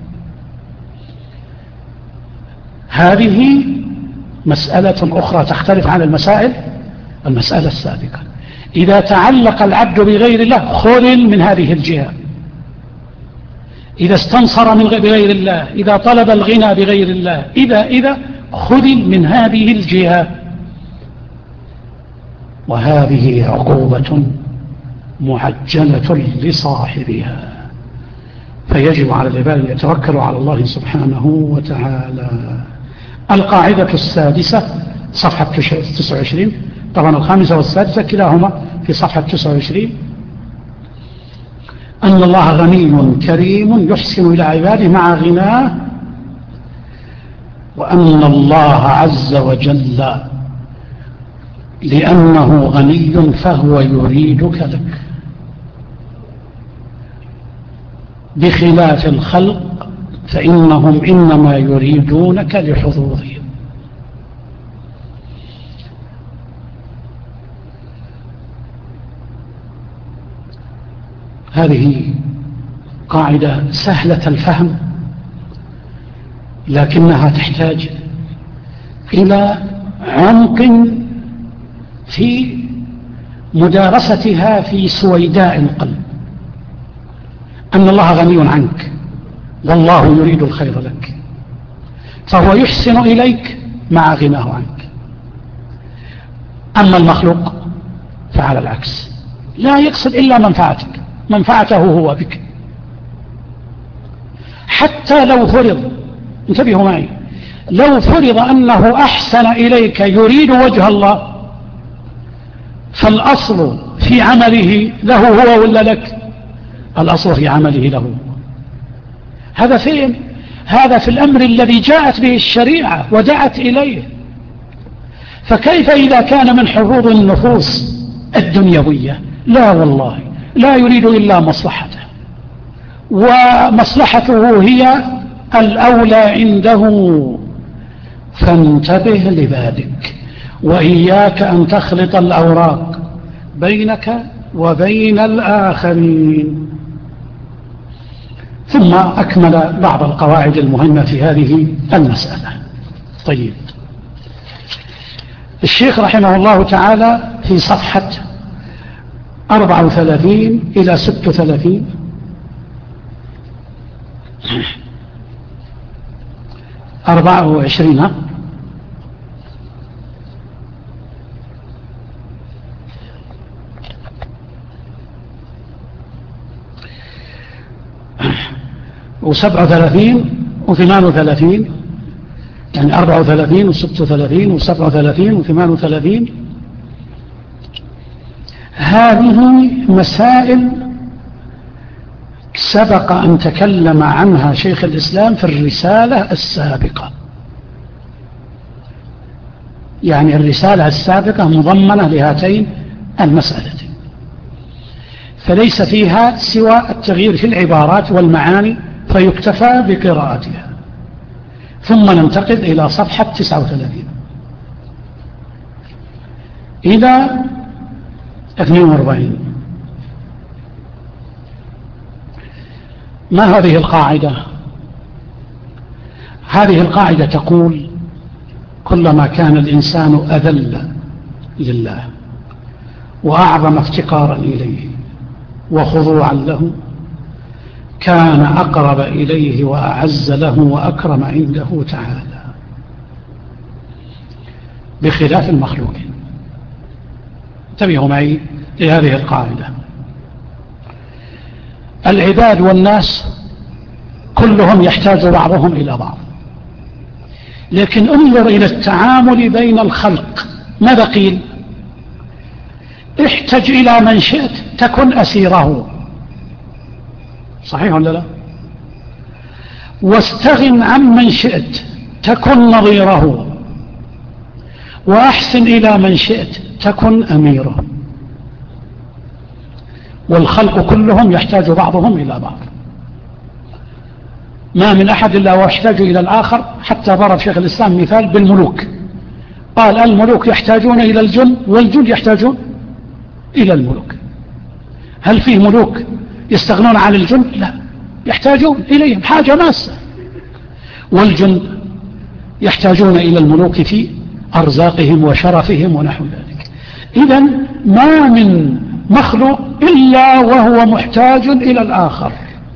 هذه مسألة أخرى تختلف عن المسألة السابقة. إذا تعلق العبد بغير الله خذل من هذه الجهة، إذا استنصر بغير الله، إذا طلب الغنى بغير الله، إذا خذل من هذه الجهة. وهذه عقوبة معجلة لصاحبها، فيجب على العباد أن يتوكلوا على الله سبحانه وتعالى. القاعدة السادسة صفحة 29، طبعا الخامسة والسادسة كلاهما في صفحة 29، أن الله غني كريم يحسن إلى عباده مع غناه، وأن الله عز وجل لأنه غني فهو يريدك لك، بخلاف الخلق فإنهم إنما يريدونك لحظوظهم. هذه قاعدة سهلة الفهم، لكنها تحتاج إلى عمق في مدارستها في سويداء القلب. أن الله غني عنك والله يريد الخير لك، فهو يحسن إليك مع غناه عنك. أما المخلوق فعلى العكس، لا يقصد إلا منفعتك، منفعته هو بك. حتى لو فرض، انتبهوا معي، لو فرض أنه أحسن إليك يريد وجه الله، فالأصل في عمله له هو ولا لك؟ الأصل في عمله له. هذا فين؟ هذا في الأمر الذي جاءت به الشريعة ودعت إليه. فكيف إذا كان من حظوظ النفوس الدنيوية؟ لا والله، لا يريد إلا مصلحته، ومصلحته هي الأولى عنده. فانتبه لذلك، وإياك أن تخلط الأوراق بينك وبين الآخرين. ثم أكمل بعض القواعد المهمة في هذه المسألة. طيب، الشيخ رحمه الله تعالى في صفحة 34 إلى 36 24 و37 و38، يعني 34 و36 و37 و38. هذه مسائل سبق أن تكلم عنها شيخ الإسلام في الرسالة السابقة، يعني الرسالة السابقة مضمنة لهاتين المسألتين، فليس فيها سوى التغيير في العبارات والمعاني، فيكتفى بقراءتها. ثم ننتقل إلى صفحة 39 إلى 42. ما هذه القاعدة؟ هذه القاعدة تقول: كلما كان الإنسان أذل لله وأعظم افتقارا إليه وخضوعا له، كان أقرب إليه وأعز له وأكرم عنده تعالى، بخلاف المخلوقين. انتبهوا معي لهذه القاعدة. العباد والناس كلهم يحتاج بعضهم إلى بعض، لكن انظر إلى التعامل بين الخلق. ماذا قيل؟ احتج إلى من شئت تكن أسيره، صحيح ولا لا؟ واستغن عن من شئت تكن نظيره، وأحسن إلى من شئت تكن أميره. والخلق كلهم يحتاج بعضهم إلى بعض، ما من أحد إلا ويحتاج إلى الآخر. حتى ضرب شيخ الإسلام مثال بالملوك، قال: الملوك يحتاجون إلى الجند والجند يحتاجون إلى الملوك. هل فيه ملوك يستغنون عن الجند؟ لا، يحتاجون إليهم حاجة ماسة. والجند يحتاجون إلى الملوك في أرزاقهم وشرفهم ونحو ذلك. إذن ما من مخلوق إلا وهو محتاج إلى الآخر.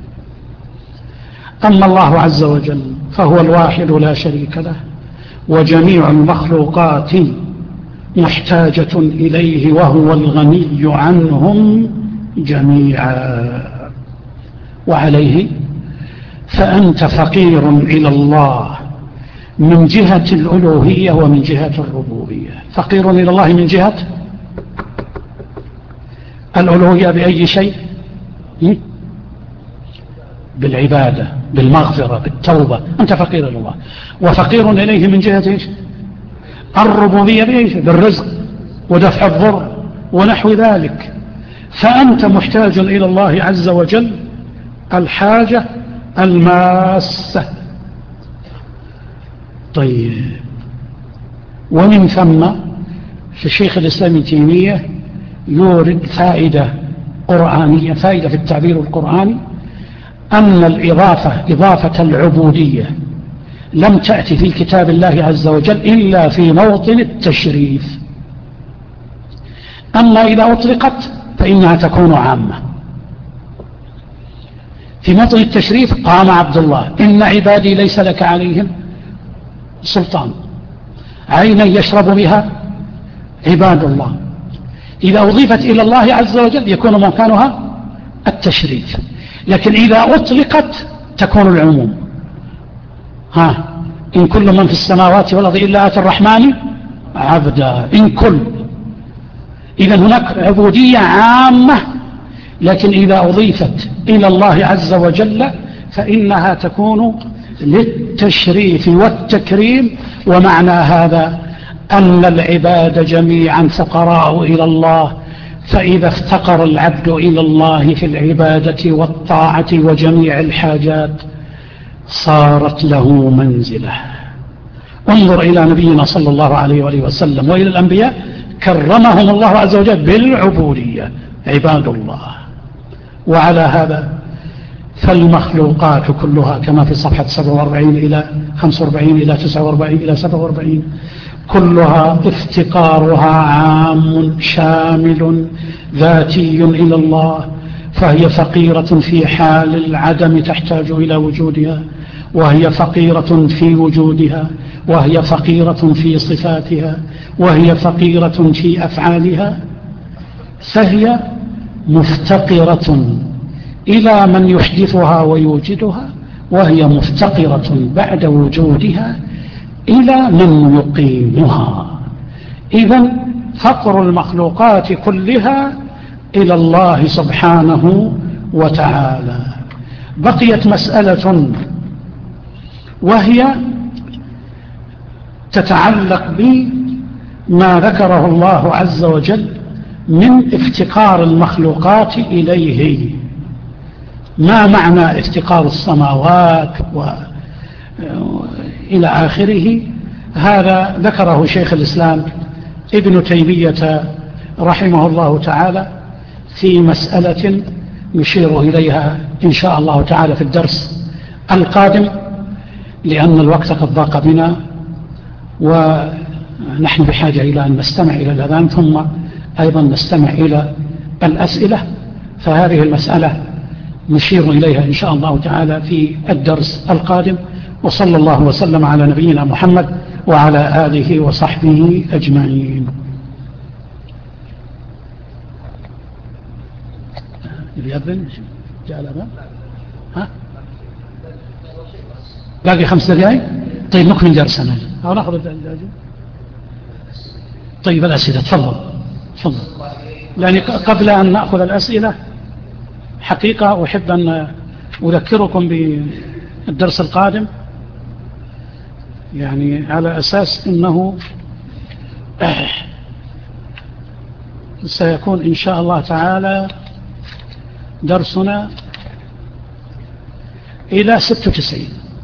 أما الله عز وجل فهو الواحد لا شريك له، وجميع المخلوقات محتاجة إليه وهو الغني عنهم جميعا. وعليه فأنت فقير إلى الله من جهة الألوهية ومن جهة الربوبية. فقير إلى الله من جهة الألوهية بأي شيء؟ بالعبادة، بالمغفرة، بالتوبة، أنت فقير إلى الله. وفقير إليه من جهة الربوبية بأي شيء؟ بالرزق ودفع الضر ونحو ذلك. فأنت محتاج إلى الله عز وجل الحاجة الماسة. طيب، ومن ثم في شيخ الإسلام ابن تيمية يورد فائدة قرآنية، فائدة في التعبير القرآني، أن إضافة العبودية لم تأتي في كتاب الله عز وجل إلا في موطن التشريف. أما إذا أطلقت فإنها تكون عامة. في موطن التشريف قام عبد الله: إن عبادي ليس لك عليهم سلطان، عينا يشرب بها عباد الله. إذا أضيفت إلى الله عز وجل يكون مكانها التشريف، لكن إذا أطلقت تكون العموم. إن كل من في السماوات والأرض إلا آتي الرحمن عبدا. إن كل، إذا هناك عبودية عامة، لكن إذا أضيفت إلى الله عز وجل فإنها تكون للتشريف والتكريم. ومعنى هذا أن العباد جميعا فقراء إلى الله، فإذا افتقر العبد إلى الله في العبادة والطاعة وجميع الحاجات صارت له منزلة. انظر إلى نبينا صلى الله عليه وآله وسلم وإلى الأنبياء، كرمهم الله عز وجل بالعبودية، عباد الله. وعلى هذا فالمخلوقات كلها كما في صفحة 47 إلى 45 إلى 49 إلى 47 كلها افتقارها عام شامل ذاتي إلى الله، فهي فقيرة في حال العدم تحتاج إلى وجودها، وهي فقيرة في وجودها، وهي فقيرة في صفاتها، وهي فقيرة في أفعالها. فهي مفتقرة إلى من يحدثها ويوجدها، وهي مفتقرة بعد وجودها إلى من يقيمها. إذن فقر المخلوقات كلها إلى الله سبحانه وتعالى. بقيت مسألة وهي تتعلق بما ذكره الله عز وجل من افتقار المخلوقات إليه. ما معنى افتقار السماوات إلى آخره؟ هذا ذكره شيخ الإسلام ابن تيمية رحمه الله تعالى في مسألة نشير إليها إن شاء الله تعالى في الدرس القادم. لأن الوقت قد ضاق بنا، ونحن بحاجة إلى أن نستمع إلى الأذان ثم أيضا نستمع إلى الأسئلة. فهذه المسألة نشير إليها إن شاء الله تعالى في الدرس القادم. وصلى الله وسلم على نبينا محمد وعلى آله وصحبه أجمعين. يبين جاء الأذان؟ ها؟ باقي 5 دقائق. طيب نكمل درسنا أو نأخذ الدقائق. طيب الأسئلة تفضل. يعني قبل أن نأخذ الأسئلة حقيقة أحب أن أذكركم بالدرس القادم، يعني على أساس أنه سيكون إن شاء الله تعالى درسنا إلى 96.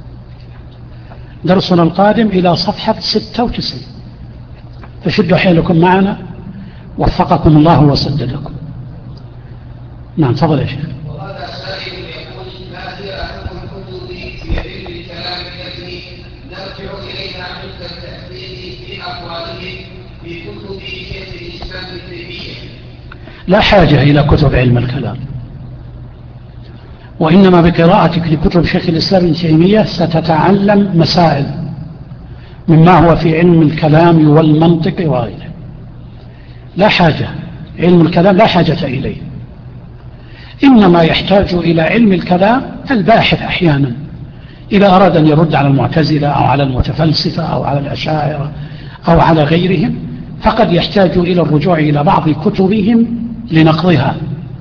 درسنا القادم إلى صفحة 96. فشدوا حيلكم معنا وفقكم الله وسددكم. نعم تفضل يا شيخ. وهذا سائل يقول: ما هي أهم الكتب في علم الكلام التي نرجع إليها عند التحقيق في أقوالهم في كتب شيخ الإسلام ابن تيمية؟ لا حاجة إلى كتب علم الكلام، وإنما بقراءتك لكتب شيخ الإسلام ابن تيمية ستتعلم مسائل مما هو في علم الكلام والمنطق وغيره. لا حاجة، علم الكلام لا حاجة إليه. إنما يحتاج إلى علم الكلام الباحث أحيانا إذا أراد أن يرد على المعتزلة أو على المتفلسفة أو على الأشاعرة أو على غيرهم، فقد يحتاج إلى الرجوع إلى بعض كتبهم لنقضها.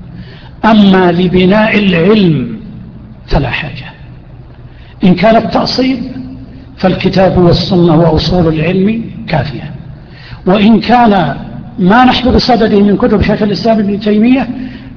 أما لبناء العلم فلا حاجة. إن كان التأصيل فالكتاب والسنة وأصول العلم كافية، وإن كان ما نحن بصدده من كتب شيخ الإسلام ابن تيمية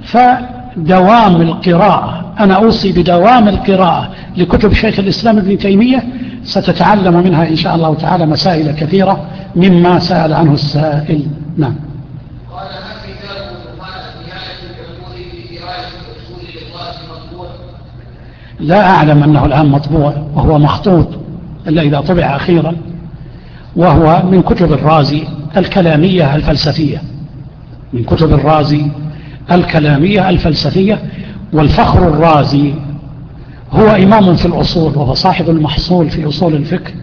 فدوام القراءة. أنا أوصي بدوام القراءة لكتب شيخ الإسلام ابن تيمية، ستتعلم منها إن شاء الله تعالى مسائل كثيرة مما سأل عنه السائل. نعم. قال: ما كتاب نهاية العبور في قراءة أصول الإخلاص مطبوع؟ لا أعلم أنه الآن مطبوع، وهو مخطوط إلا إذا طبع أخيرا، وهو من كتب الرازي الكلامية الفلسفية، من كتب الرازي الكلامية الفلسفية. والفخر الرازي هو إمام في الأصول، وهو صاحب المحصول في أصول الفقه،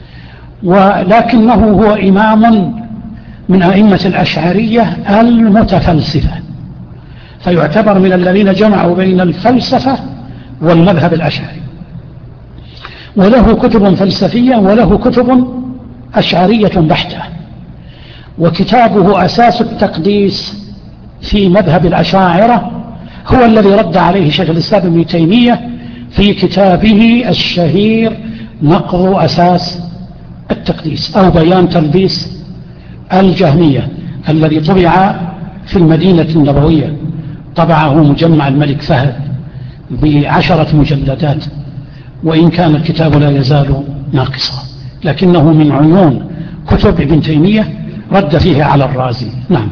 ولكنه هو إمام من أئمة الأشعرية المتفلسفة، فيعتبر من الذين جمعوا بين الفلسفة والمذهب الأشعري. وله كتب فلسفية وله كتب أشعرية بحتة. وكتابه أساس التقديس في مذهب الأشاعرة هو الذي رد عليه شيخ الإسلام ابن تيمية في كتابه الشهير نقض أساس التقديس أو بيان تلبيس الجهمية، الذي طبع في المدينة النبوية. طبعه مجمع الملك فهد ب10 مجلدات، وإن كان الكتاب لا يزال ناقصا، لكنه من عيون كتب ابن تيمية رد فيه على الرازي. نعم.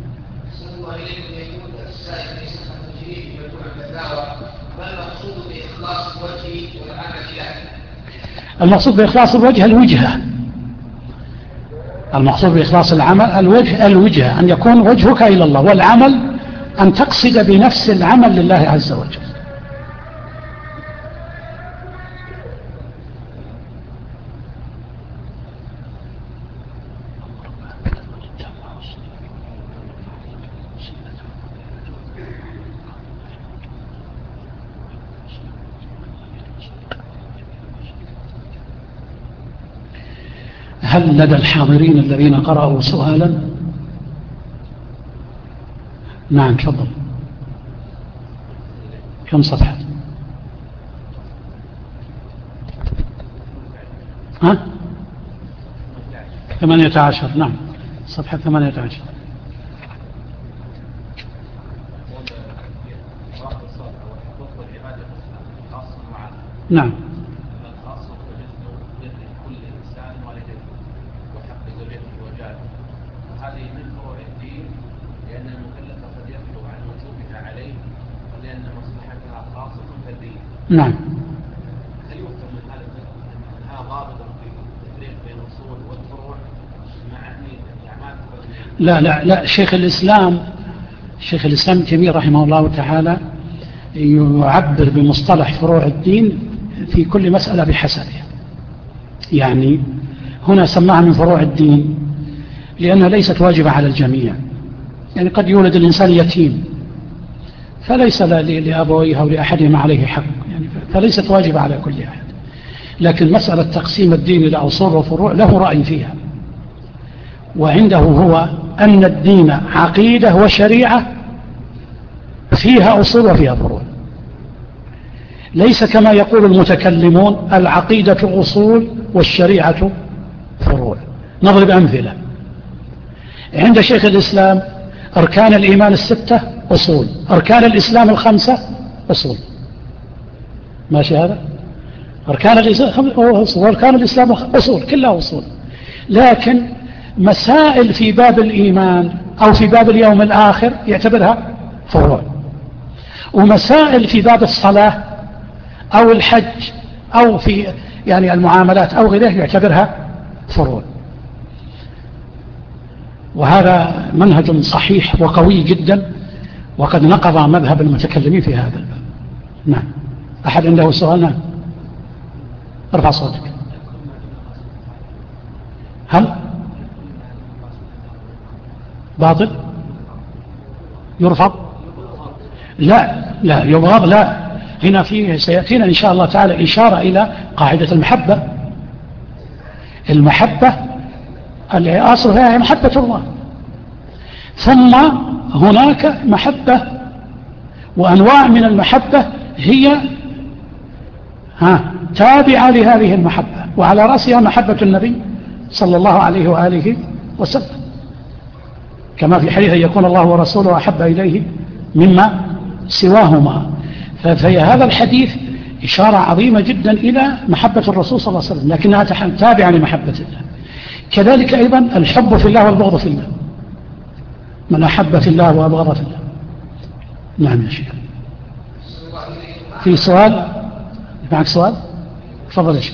المقصود بإخلاص الوجه الوجهة. المقصود بإخلاص العمل الوجهة، أن يكون وجهك إلى الله، والعمل أن تقصد بنفس العمل لله عز وجل. هل لدى الحاضرين الذين قرأوا سؤالا؟ نعم تفضل. كم صفحة؟ 18. نعم صفحة 18. نعم. نعم. لا شيخ الإسلام ابن تيمية رحمه الله تعالى يعبر بمصطلح فروع الدين في كل مسألة بحسبها. يعني هنا سماها من فروع الدين لأنها ليست واجبة على الجميع. يعني قد يولد الإنسان يتيم فليس لأبويه أو لأحدهما عليه حق، يعني فليست واجبة على كل أحد. لكن مسألة تقسيم الدين إلى أصول وفروع له رأي فيها، وعنده هو أن الدين عقيدة وشريعة فيها أصول وفيها فروع، ليس كما يقول المتكلمون العقيدة أصول والشريعة فروع. نضرب أمثلة. عند شيخ الإسلام أركان الإيمان 6 أصول، أركان الإسلام 5 أصول. ماشي هذا؟ أركان الإسلام أصول وأركان الإسلام أصول، كلها أصول. لكن مسائل في باب الإيمان أو في باب اليوم الآخر يعتبرها فروع، ومسائل في باب الصلاة أو الحج أو في يعني المعاملات أو غيره يعتبرها فروع. وهذا منهج صحيح وقوي جدا، وقد نقض مذهب المتكلمين في هذا الباب. نعم. أحد عنده سؤال؟ نعم. ارفع صوتك. هل باطل يرفض؟ لا يبغض، لا. هنا فيه سيأتينا إن شاء الله تعالى إشارة إلى قاعدة المحبة الأصل فيها محبة الله، ثم هناك محبة وأنواع من المحبة هي تابعة لهذه المحبة، وعلى رأسها محبة النبي صلى الله عليه وآله وسلم، كما في حديث يكون الله ورسوله أحب إليه مما سواهما. ففي هذا الحديث إشارة عظيمة جدا إلى محبة الرسول صلى الله عليه وسلم، لكنها تابعة لمحبة الله. كذلك أيضا الحب في الله والبغض في الله، من أحب في الله وأبغض في الله. نعم يا شيخ. في سؤال؟ معك سؤال؟ تفضل يا شيخ.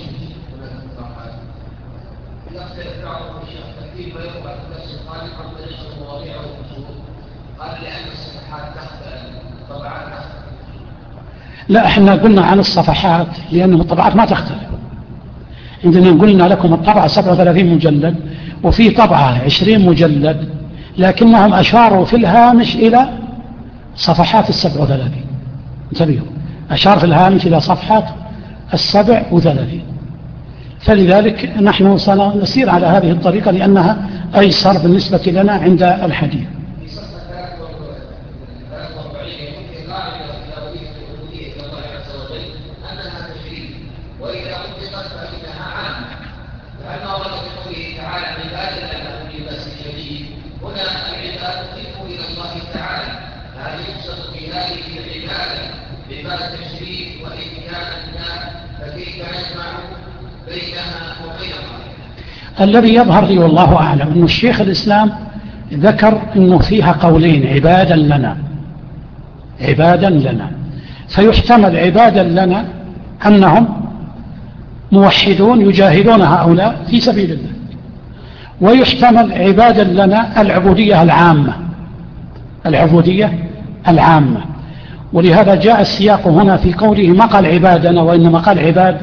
لا، احنا قلنا عن الصفحات لأن الطبعات ما تختلف. عندنا قلنا لكم الطبعة 37 مجلد وفي طبعة 20 مجلد، لكنهم أشاروا في الهامش إلى صفحات 37. انتبهوا، أشار في الهامش إلى صفحات 37. فلذلك نحن سنسير على هذه الطريقة لأنها أيسر بالنسبة لنا عند الحديث. الذي يظهر لي والله أعلم أن الشيخ الإسلام ذكر أنه فيها قولين: عبادا لنا، فيحتمل عبادا لنا أنهم موحدون يجاهدون هؤلاء في سبيل الله، ويحتمل عبادا لنا العبودية العامة. ولهذا جاء السياق هنا في قوله ما قال عبادنا وإنما قال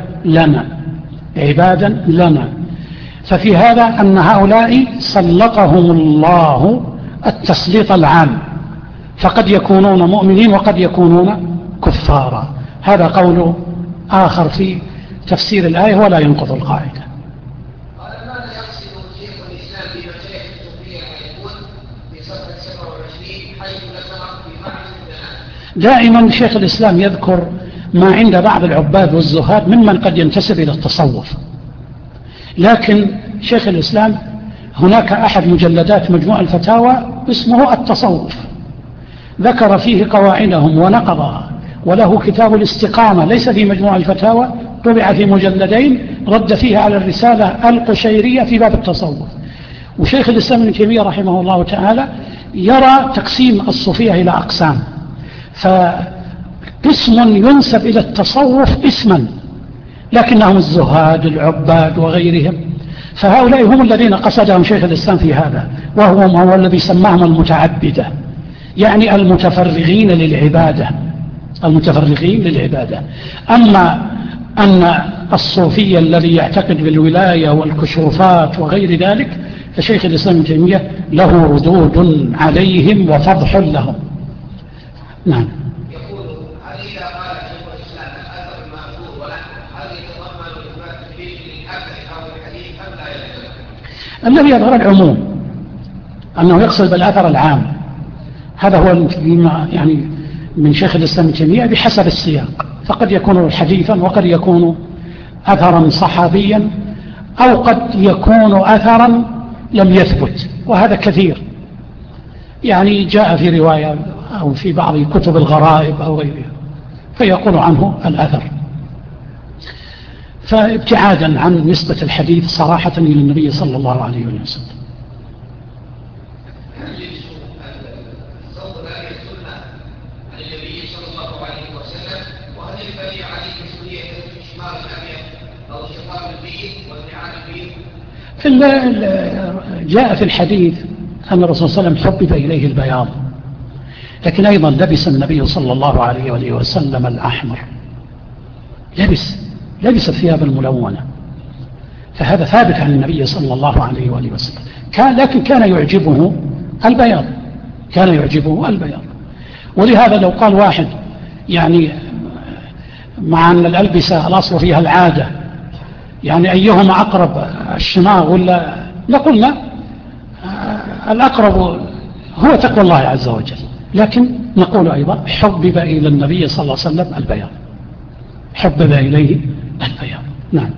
عبادا لنا. ففي هذا أن هؤلاء سلطهم الله التسليط العام، فقد يكونون مؤمنين وقد يكونون كفارا. هذا قول آخر في تفسير الآية ولا ينقض القاعدة. ماذا يقصد شيخ الإسلام بمشايخ الصوفية يقول في صفحة 27 حيث ذكر في معنى الدلالة؟ دائما شيخ الإسلام يذكر ما عند بعض العباد والزهاد ممن قد ينتسب إلى التصوف، لكن شيخ الإسلام هناك أحد مجلدات مجموع الفتاوى اسمه التصوف، ذكر فيه قواعدهم ونقضها، وله كتاب الاستقامة ليس في مجموع الفتاوى، طبع في مجلدين رد فيه على الرسالة القشيرية في باب التصوف. وشيخ الإسلام ابن تيمية رحمه الله تعالى يرى تقسيم الصوفية إلى أقسام، فقسم ينسب إلى التصوف اسما لكنهم الزهاد العباد وغيرهم، فهؤلاء هم الذين قصدهم شيخ الإسلام في هذا، وهو الذي سماهم المتعبدة، يعني المتفرغين للعبادة، المتفرغين للعبادة. أما أن الصوفية الذي يعتقد بالولاية والكشوفات وغير ذلك، فشيخ الإسلام ابن تيمية له ردود عليهم وفضح لهم. نعم. يقول هل إذا قال شيخ الإسلام الأثر المأثور ونحوه هل يتضمن إثبات التشبيه للأثر أو الحديث أم لا يلزم؟ الذي يظهر العموم أنه يقصد بالأثر العام، هذا هو يعني من شيخ الإسلام ابن تيمية بحسب السياق، فقد يكون حديثا وقد يكون أثرا صحابيا أو قد يكون أثرا لم يثبت، وهذا كثير، يعني جاء في رواية أو في بعض كتب الغرائب أو غيرها فيقول عنه الأثر. فابتعادا عن نسبة الحديث صراحة إلى النبي صلى الله عليه وسلم. جاء في الحديث أن الرسول صلى الله عليه وسلم حبب إليه البياض، لكن أيضا لبس النبي صلى الله عليه وسلم الأحمر، لبس الثياب الملونة، فهذا ثابت عن النبي صلى الله عليه وسلم. لكن كان يعجبه البياض، كان يعجبه البياض. ولهذا لو قال واحد يعني مع أن الألبسة الأصل فيها العادة، يعني أيهما أقرب الشماغ ولا، نقولنا الأقرب هو تقوى الله عز وجل، لكن نقول أيضا حبب إلى النبي صلى الله عليه وسلم البياض، حبب إليه البياض. نعم.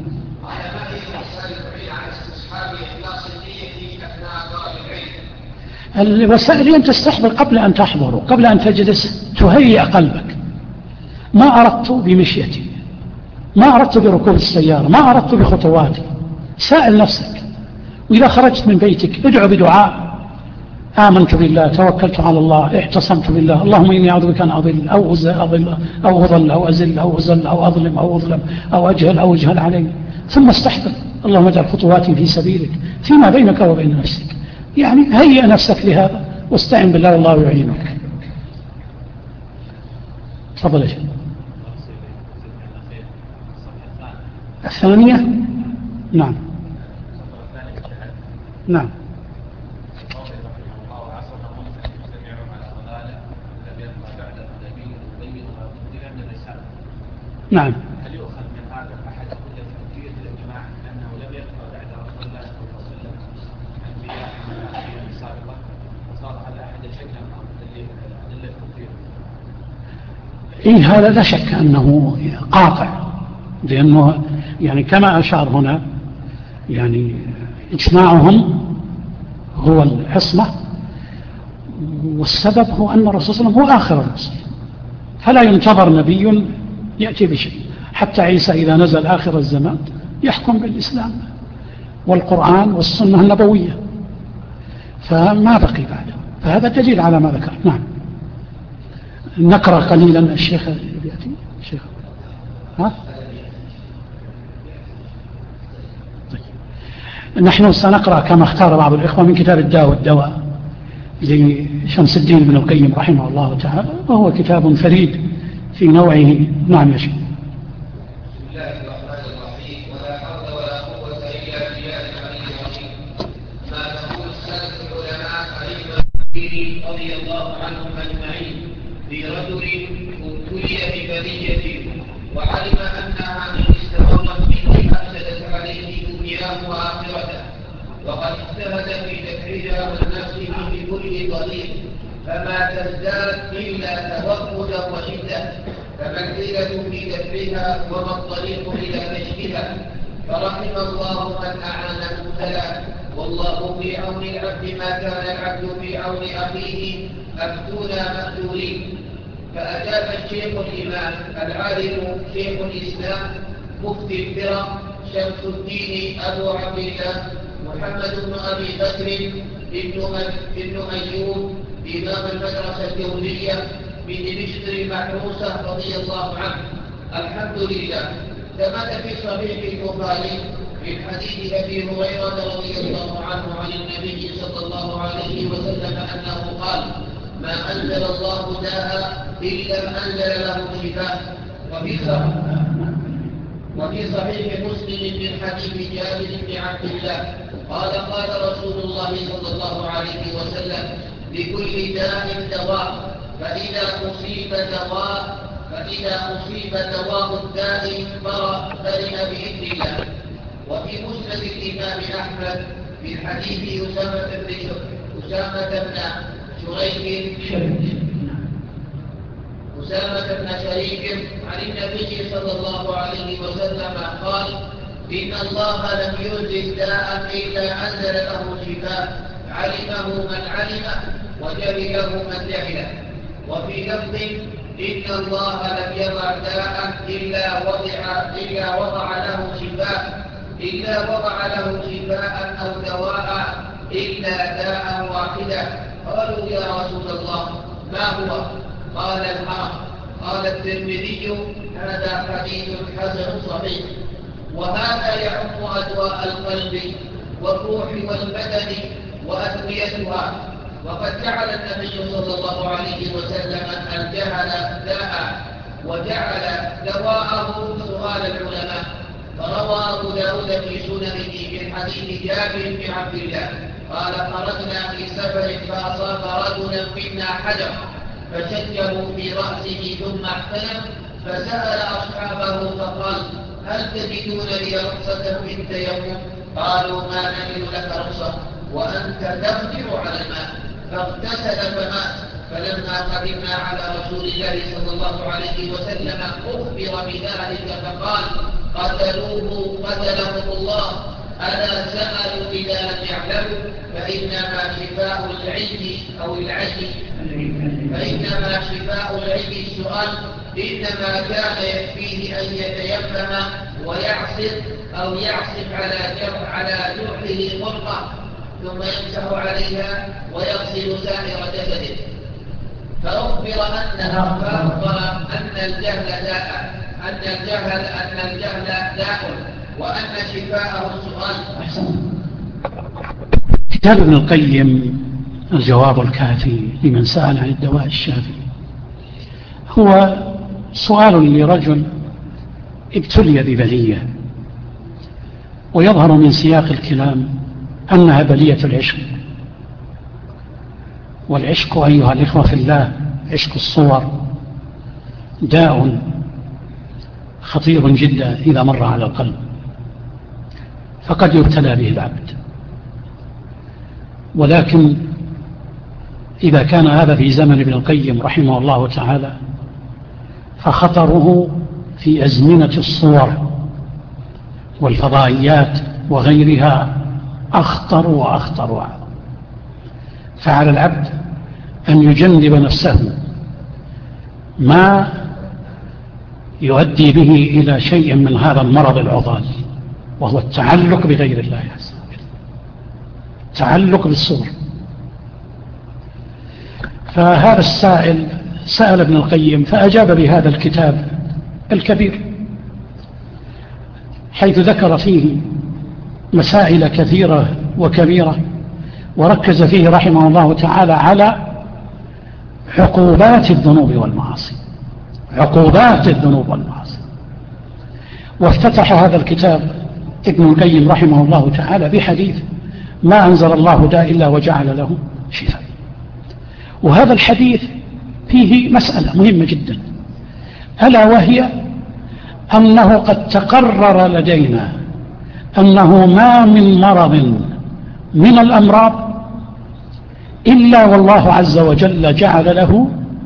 الوسائل أن تستحضر قبل أن تحضر، قبل أن تجلس تهيئ قلبك. ما أردت بمشيتي، ما أردت بركوب السيارة، ما أردت بخطواتي، سائل نفسك. وإذا خرجت من بيتك ادعو بدعاء: آمنت بالله، توكلت على الله، اعتصمت بالله، اللهم إني أعوذ بك أن أضل أو أضل أو أضل أو أزل أو أزل أو أظلم أو أظلم أو أجهل أو أجهل علي. ثم استحضر: اللهم اجعل خطواتي في سبيلك فيما بينك وبين نفسك. يعني هيئ نفسك لهذا واستعن بالله والله يعينك. تفضل. الثانية. نعم. نعم. نعم. هل يؤخذ من هذا أحد أدلة تكفير الإجماع أنه لم يبقى بعد رسول الله صلى الله عليه وسلم أنبياء من الأنبياء السابقة، وصار هذا أحد شكل من أدلة التكفير؟ هذا لا شك أنه قاطع، لأنه يعني كما أشار هنا يعني إجماعهم هو العصمة، والسبب هو أن الرسول صلى الله عليه وسلم هو آخر الرسل، فلا ينتظر نبي يأتي بشيء. حتى عيسى إذا نزل آخر الزمان يحكم بالإسلام والقرآن والسنة النبوية، فما بقي بعده، فهذا دليل على ما ذكر. نعم. نقرأ قليلا الشيخ يأتي. الشيخ نحن سنقرأ كما اختار بعض الإخوة من كتاب الداء والدواء لشمس الدين بن القيم رحمه الله تعالى، وهو كتاب فريد في نوعه. نعم يا شيخ. بسم الله الرحمن الرحيم. ولا حول ولا قوة إلا بالله العلي العظيم. ما تقول السلف العلماء عليهم رضي الله عنهم أجمعين في رجل ابتلي ببلية وعلم أنها إن استمرت به أفسدت عليه دنياه وآخرته، وقد اجتهد في دفعها عن نفسه بكل طريق، فما تزداد إلا توقدا وشدة. فما الحيلة في دفعها وما الطريق إلى كشفها؟ فرحم الله من أعان المبتلى، والله في عون العبد ما كان العبد في عون أخيه. أفتونا مأجورين. فأجاب الشيخ الإمام العالم شيخ الإسلام مفتي الفرق شمس الدين أبو عبد الله محمد بن أبي بكر بن أيوب إمام المدرسة الدولية بدمشق المحروسة رضي الله عنه: الحمد لله. ثبت في صحيح البخاري من حديث أبي هريرة رضي الله عنه عن النبي صلى الله عليه وسلم أنه قال: ما أنزل الله داء إلا أنزل له شفاء. وفي صحيح مسلم من حديث جابر بن عبد الله قال: قال رسول الله صلى الله عليه وسلم: لكل داء دواء، فإذا أصيب دواء الداء برئ بإذن الله. وفي مسند الإمام أحمد من حديث أسامة بن شريك عن النبي صلى الله عليه وسلم قال: إن الله لم ينزل داء إلا أنزل له شفاء، علمه من علمه وجهله من جهله. وفي لفظ: إن الله لم يضع داء إلا وضع له شفاء أو دواء إلا داء واحدا. قالوا: يا رسول الله ما هو؟ قال: الحرم. قال الترمذي: هذا حديث حسن صحيح. وهذا يعم أدواء القلب والروح والبدن وأدويتها. وقد جعل النبي صلى الله عليه وسلم الجهل داء، وجعل دواءه سؤال العلماء. فروى أبو داود في سننه من حديث جابر بن عبد الله قال: خرجنا في سفر فأصاب رجلا منا حجر فشجه في رأسه ثم احتلم، فسأل أصحابه فقال: هل تجدون لي رخصة في التيمم؟ قالوا: ما نجد لك رخصة وأنت تقدر على الماء. فاغتسل فمات. فلما قدمنا على رسول الله صلى الله عليه وسلم أخبر بذلك فقال: قتلوه قتلهم الله، ألا سألوا إذا لم يعلموا؟ فإنما شفاء العي السؤال. إنما كان يكفيه أن يتيمم ويعصر أو يعصب على جرحه خرقة ثم يمسح عليها ويغسل سائر جسده. فأخبر أن الجهل داء وأن شفاءه السؤال. كتاب ابن القيم الجواب الكافي لمن سأل عن الدواء الشافي هو سؤال لرجل ابتلي ببلية، ويظهر من سياق الكلام أنها بلية العشق. والعشق أيها الإخوة في الله، عشق الصور داء خطير جدا إذا مر على القلب، فقد يبتلى به العبد. ولكن إذا كان هذا في زمن ابن القيم رحمه الله تعالى، فخطره في أزمنة الصور والفضائيات وغيرها أخطر وأخطر. فعلى العبد أن يجنب نفسه ما يؤدي به إلى شيء من هذا المرض العضال، وهو التعلق بغير الله عز وجل، التعلق بالصور. فهذا السائل سأل ابن القيم فأجاب بهذا الكتاب الكبير، حيث ذكر فيه مسائل كثيرة وكبيرة، وركز فيه رحمه الله تعالى على عقوبات الذنوب والمعاصي، عقوبات الذنوب والمعاصي. وافتتح هذا الكتاب ابن القيم رحمه الله تعالى بحديث: ما أنزل الله داء إلا وجعل له شفاء. وهذا الحديث فيه مسألة مهمة جدا، ألا وهي أنه قد تقرر لدينا أنه ما من مرض من الأمراض إلا والله عز وجل جعل له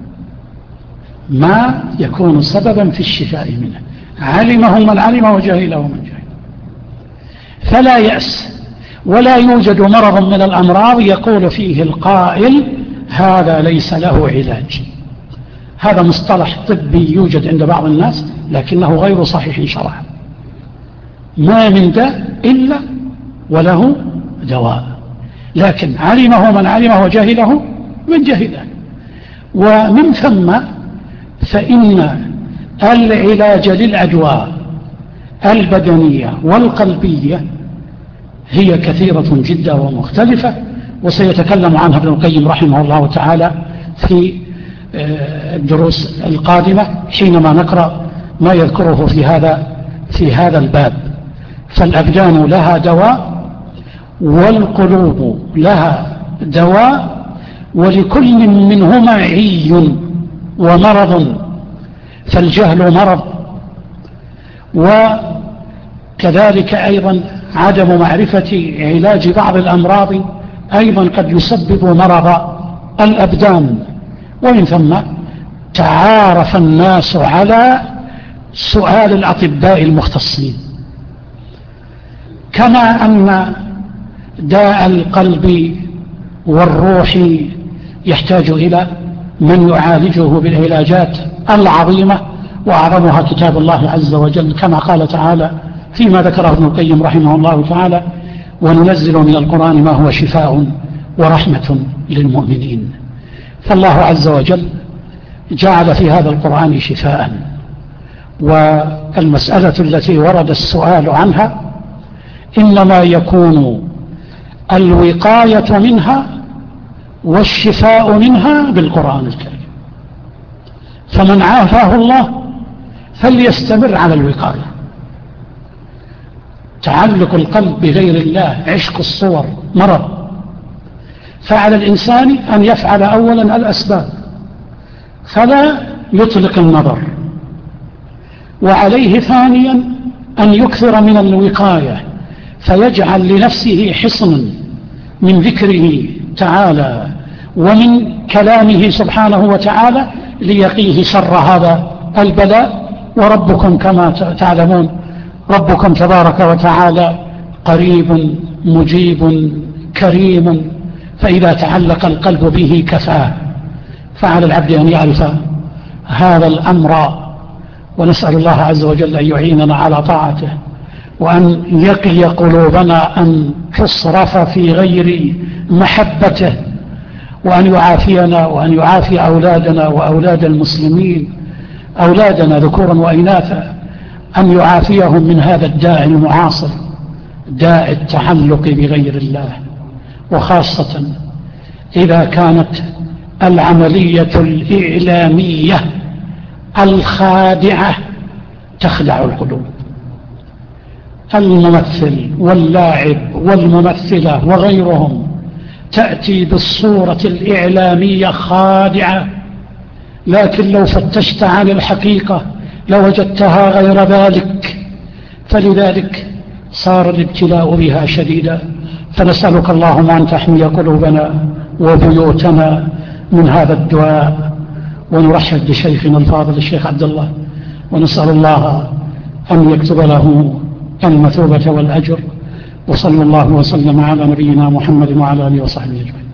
ما يكون سببا في الشفاء منه، علمه من علم وجهله من جهل. فلا يأس، ولا يوجد مرض من الأمراض يقول فيه القائل هذا ليس له علاج. هذا مصطلح طبي يوجد عند بعض الناس لكنه غير صحيح شرعا. ما من داء إلا وله دواء، لكن علمه من علمه وجهله من جهله. ومن ثم فإن العلاج للأدواء البدنية والقلبية هي كثيرة جدا ومختلفة، وسيتكلم عنها ابن القيم رحمه الله تعالى في الدروس القادمة حينما نقرأ ما يذكره في هذا الباب. فالأبدان لها دواء والقلوب لها دواء، ولكل منهما عي ومرض، فالجهل مرض، وكذلك أيضا عدم معرفة علاج بعض الأمراض أيضا قد يسبب مرض الأبدان. ومن ثم تعارف الناس على سؤال الأطباء المختصين، كما أن داء القلب والروح يحتاج إلى من يعالجه بالعلاجات العظيمة، وأعظمها كتاب الله عز وجل، كما قال تعالى فيما ذكره ابن القيم رحمه الله تعالى: وننزل من القرآن ما هو شفاء ورحمة للمؤمنين. فالله عز وجل جعل في هذا القرآن شفاء. والمسألة التي ورد السؤال عنها إنما يكون الوقاية منها والشفاء منها بالقرآن الكريم، فمن عافاه الله فليستمر على الوقاية. تعلق القلب بغير الله، عشق الصور، مرض، فعلى الإنسان أن يفعل أولا الأسباب فلا يطلق النظر، وعليه ثانيا أن يكثر من الوقاية، فيجعل لنفسه حصنا من ذكره تعالى ومن كلامه سبحانه وتعالى ليقيه شر هذا البلاء. وربكم كما تعلمون ربكم تبارك وتعالى قريب مجيب كريم، فإذا تعلق القلب به كفاه. فعلى العبد أن يعرف هذا الأمر، ونسأل الله عز وجل أن يعيننا على طاعته، وأن يقي قلوبنا أن تصرف في غير محبته، وأن يعافينا وأن يعافي أولادنا وأولاد المسلمين، أولادنا ذكورا وإناثا، أن يعافيهم من هذا الداء المعاصر، داء التعلق بغير الله، وخاصة إذا كانت العملية الإعلامية الخادعة تخدع القلوب. الممثل واللاعب والممثلة وغيرهم تأتي بالصورة الإعلامية خادعة، لكن لو فتشت عن الحقيقة لوجدتها غير ذلك، فلذلك صار الابتلاء بها شديدا. فنسألك اللهم أن تحمي قلوبنا وبيوتنا من هذا الدواء، ونرحب بشيخنا الفاضل الشيخ عبد الله، ونسأل الله أن يكتب له المثوبة والأجر. وصلى الله وسلم على نبينا محمد وعلى آله وصحبه أجمعين.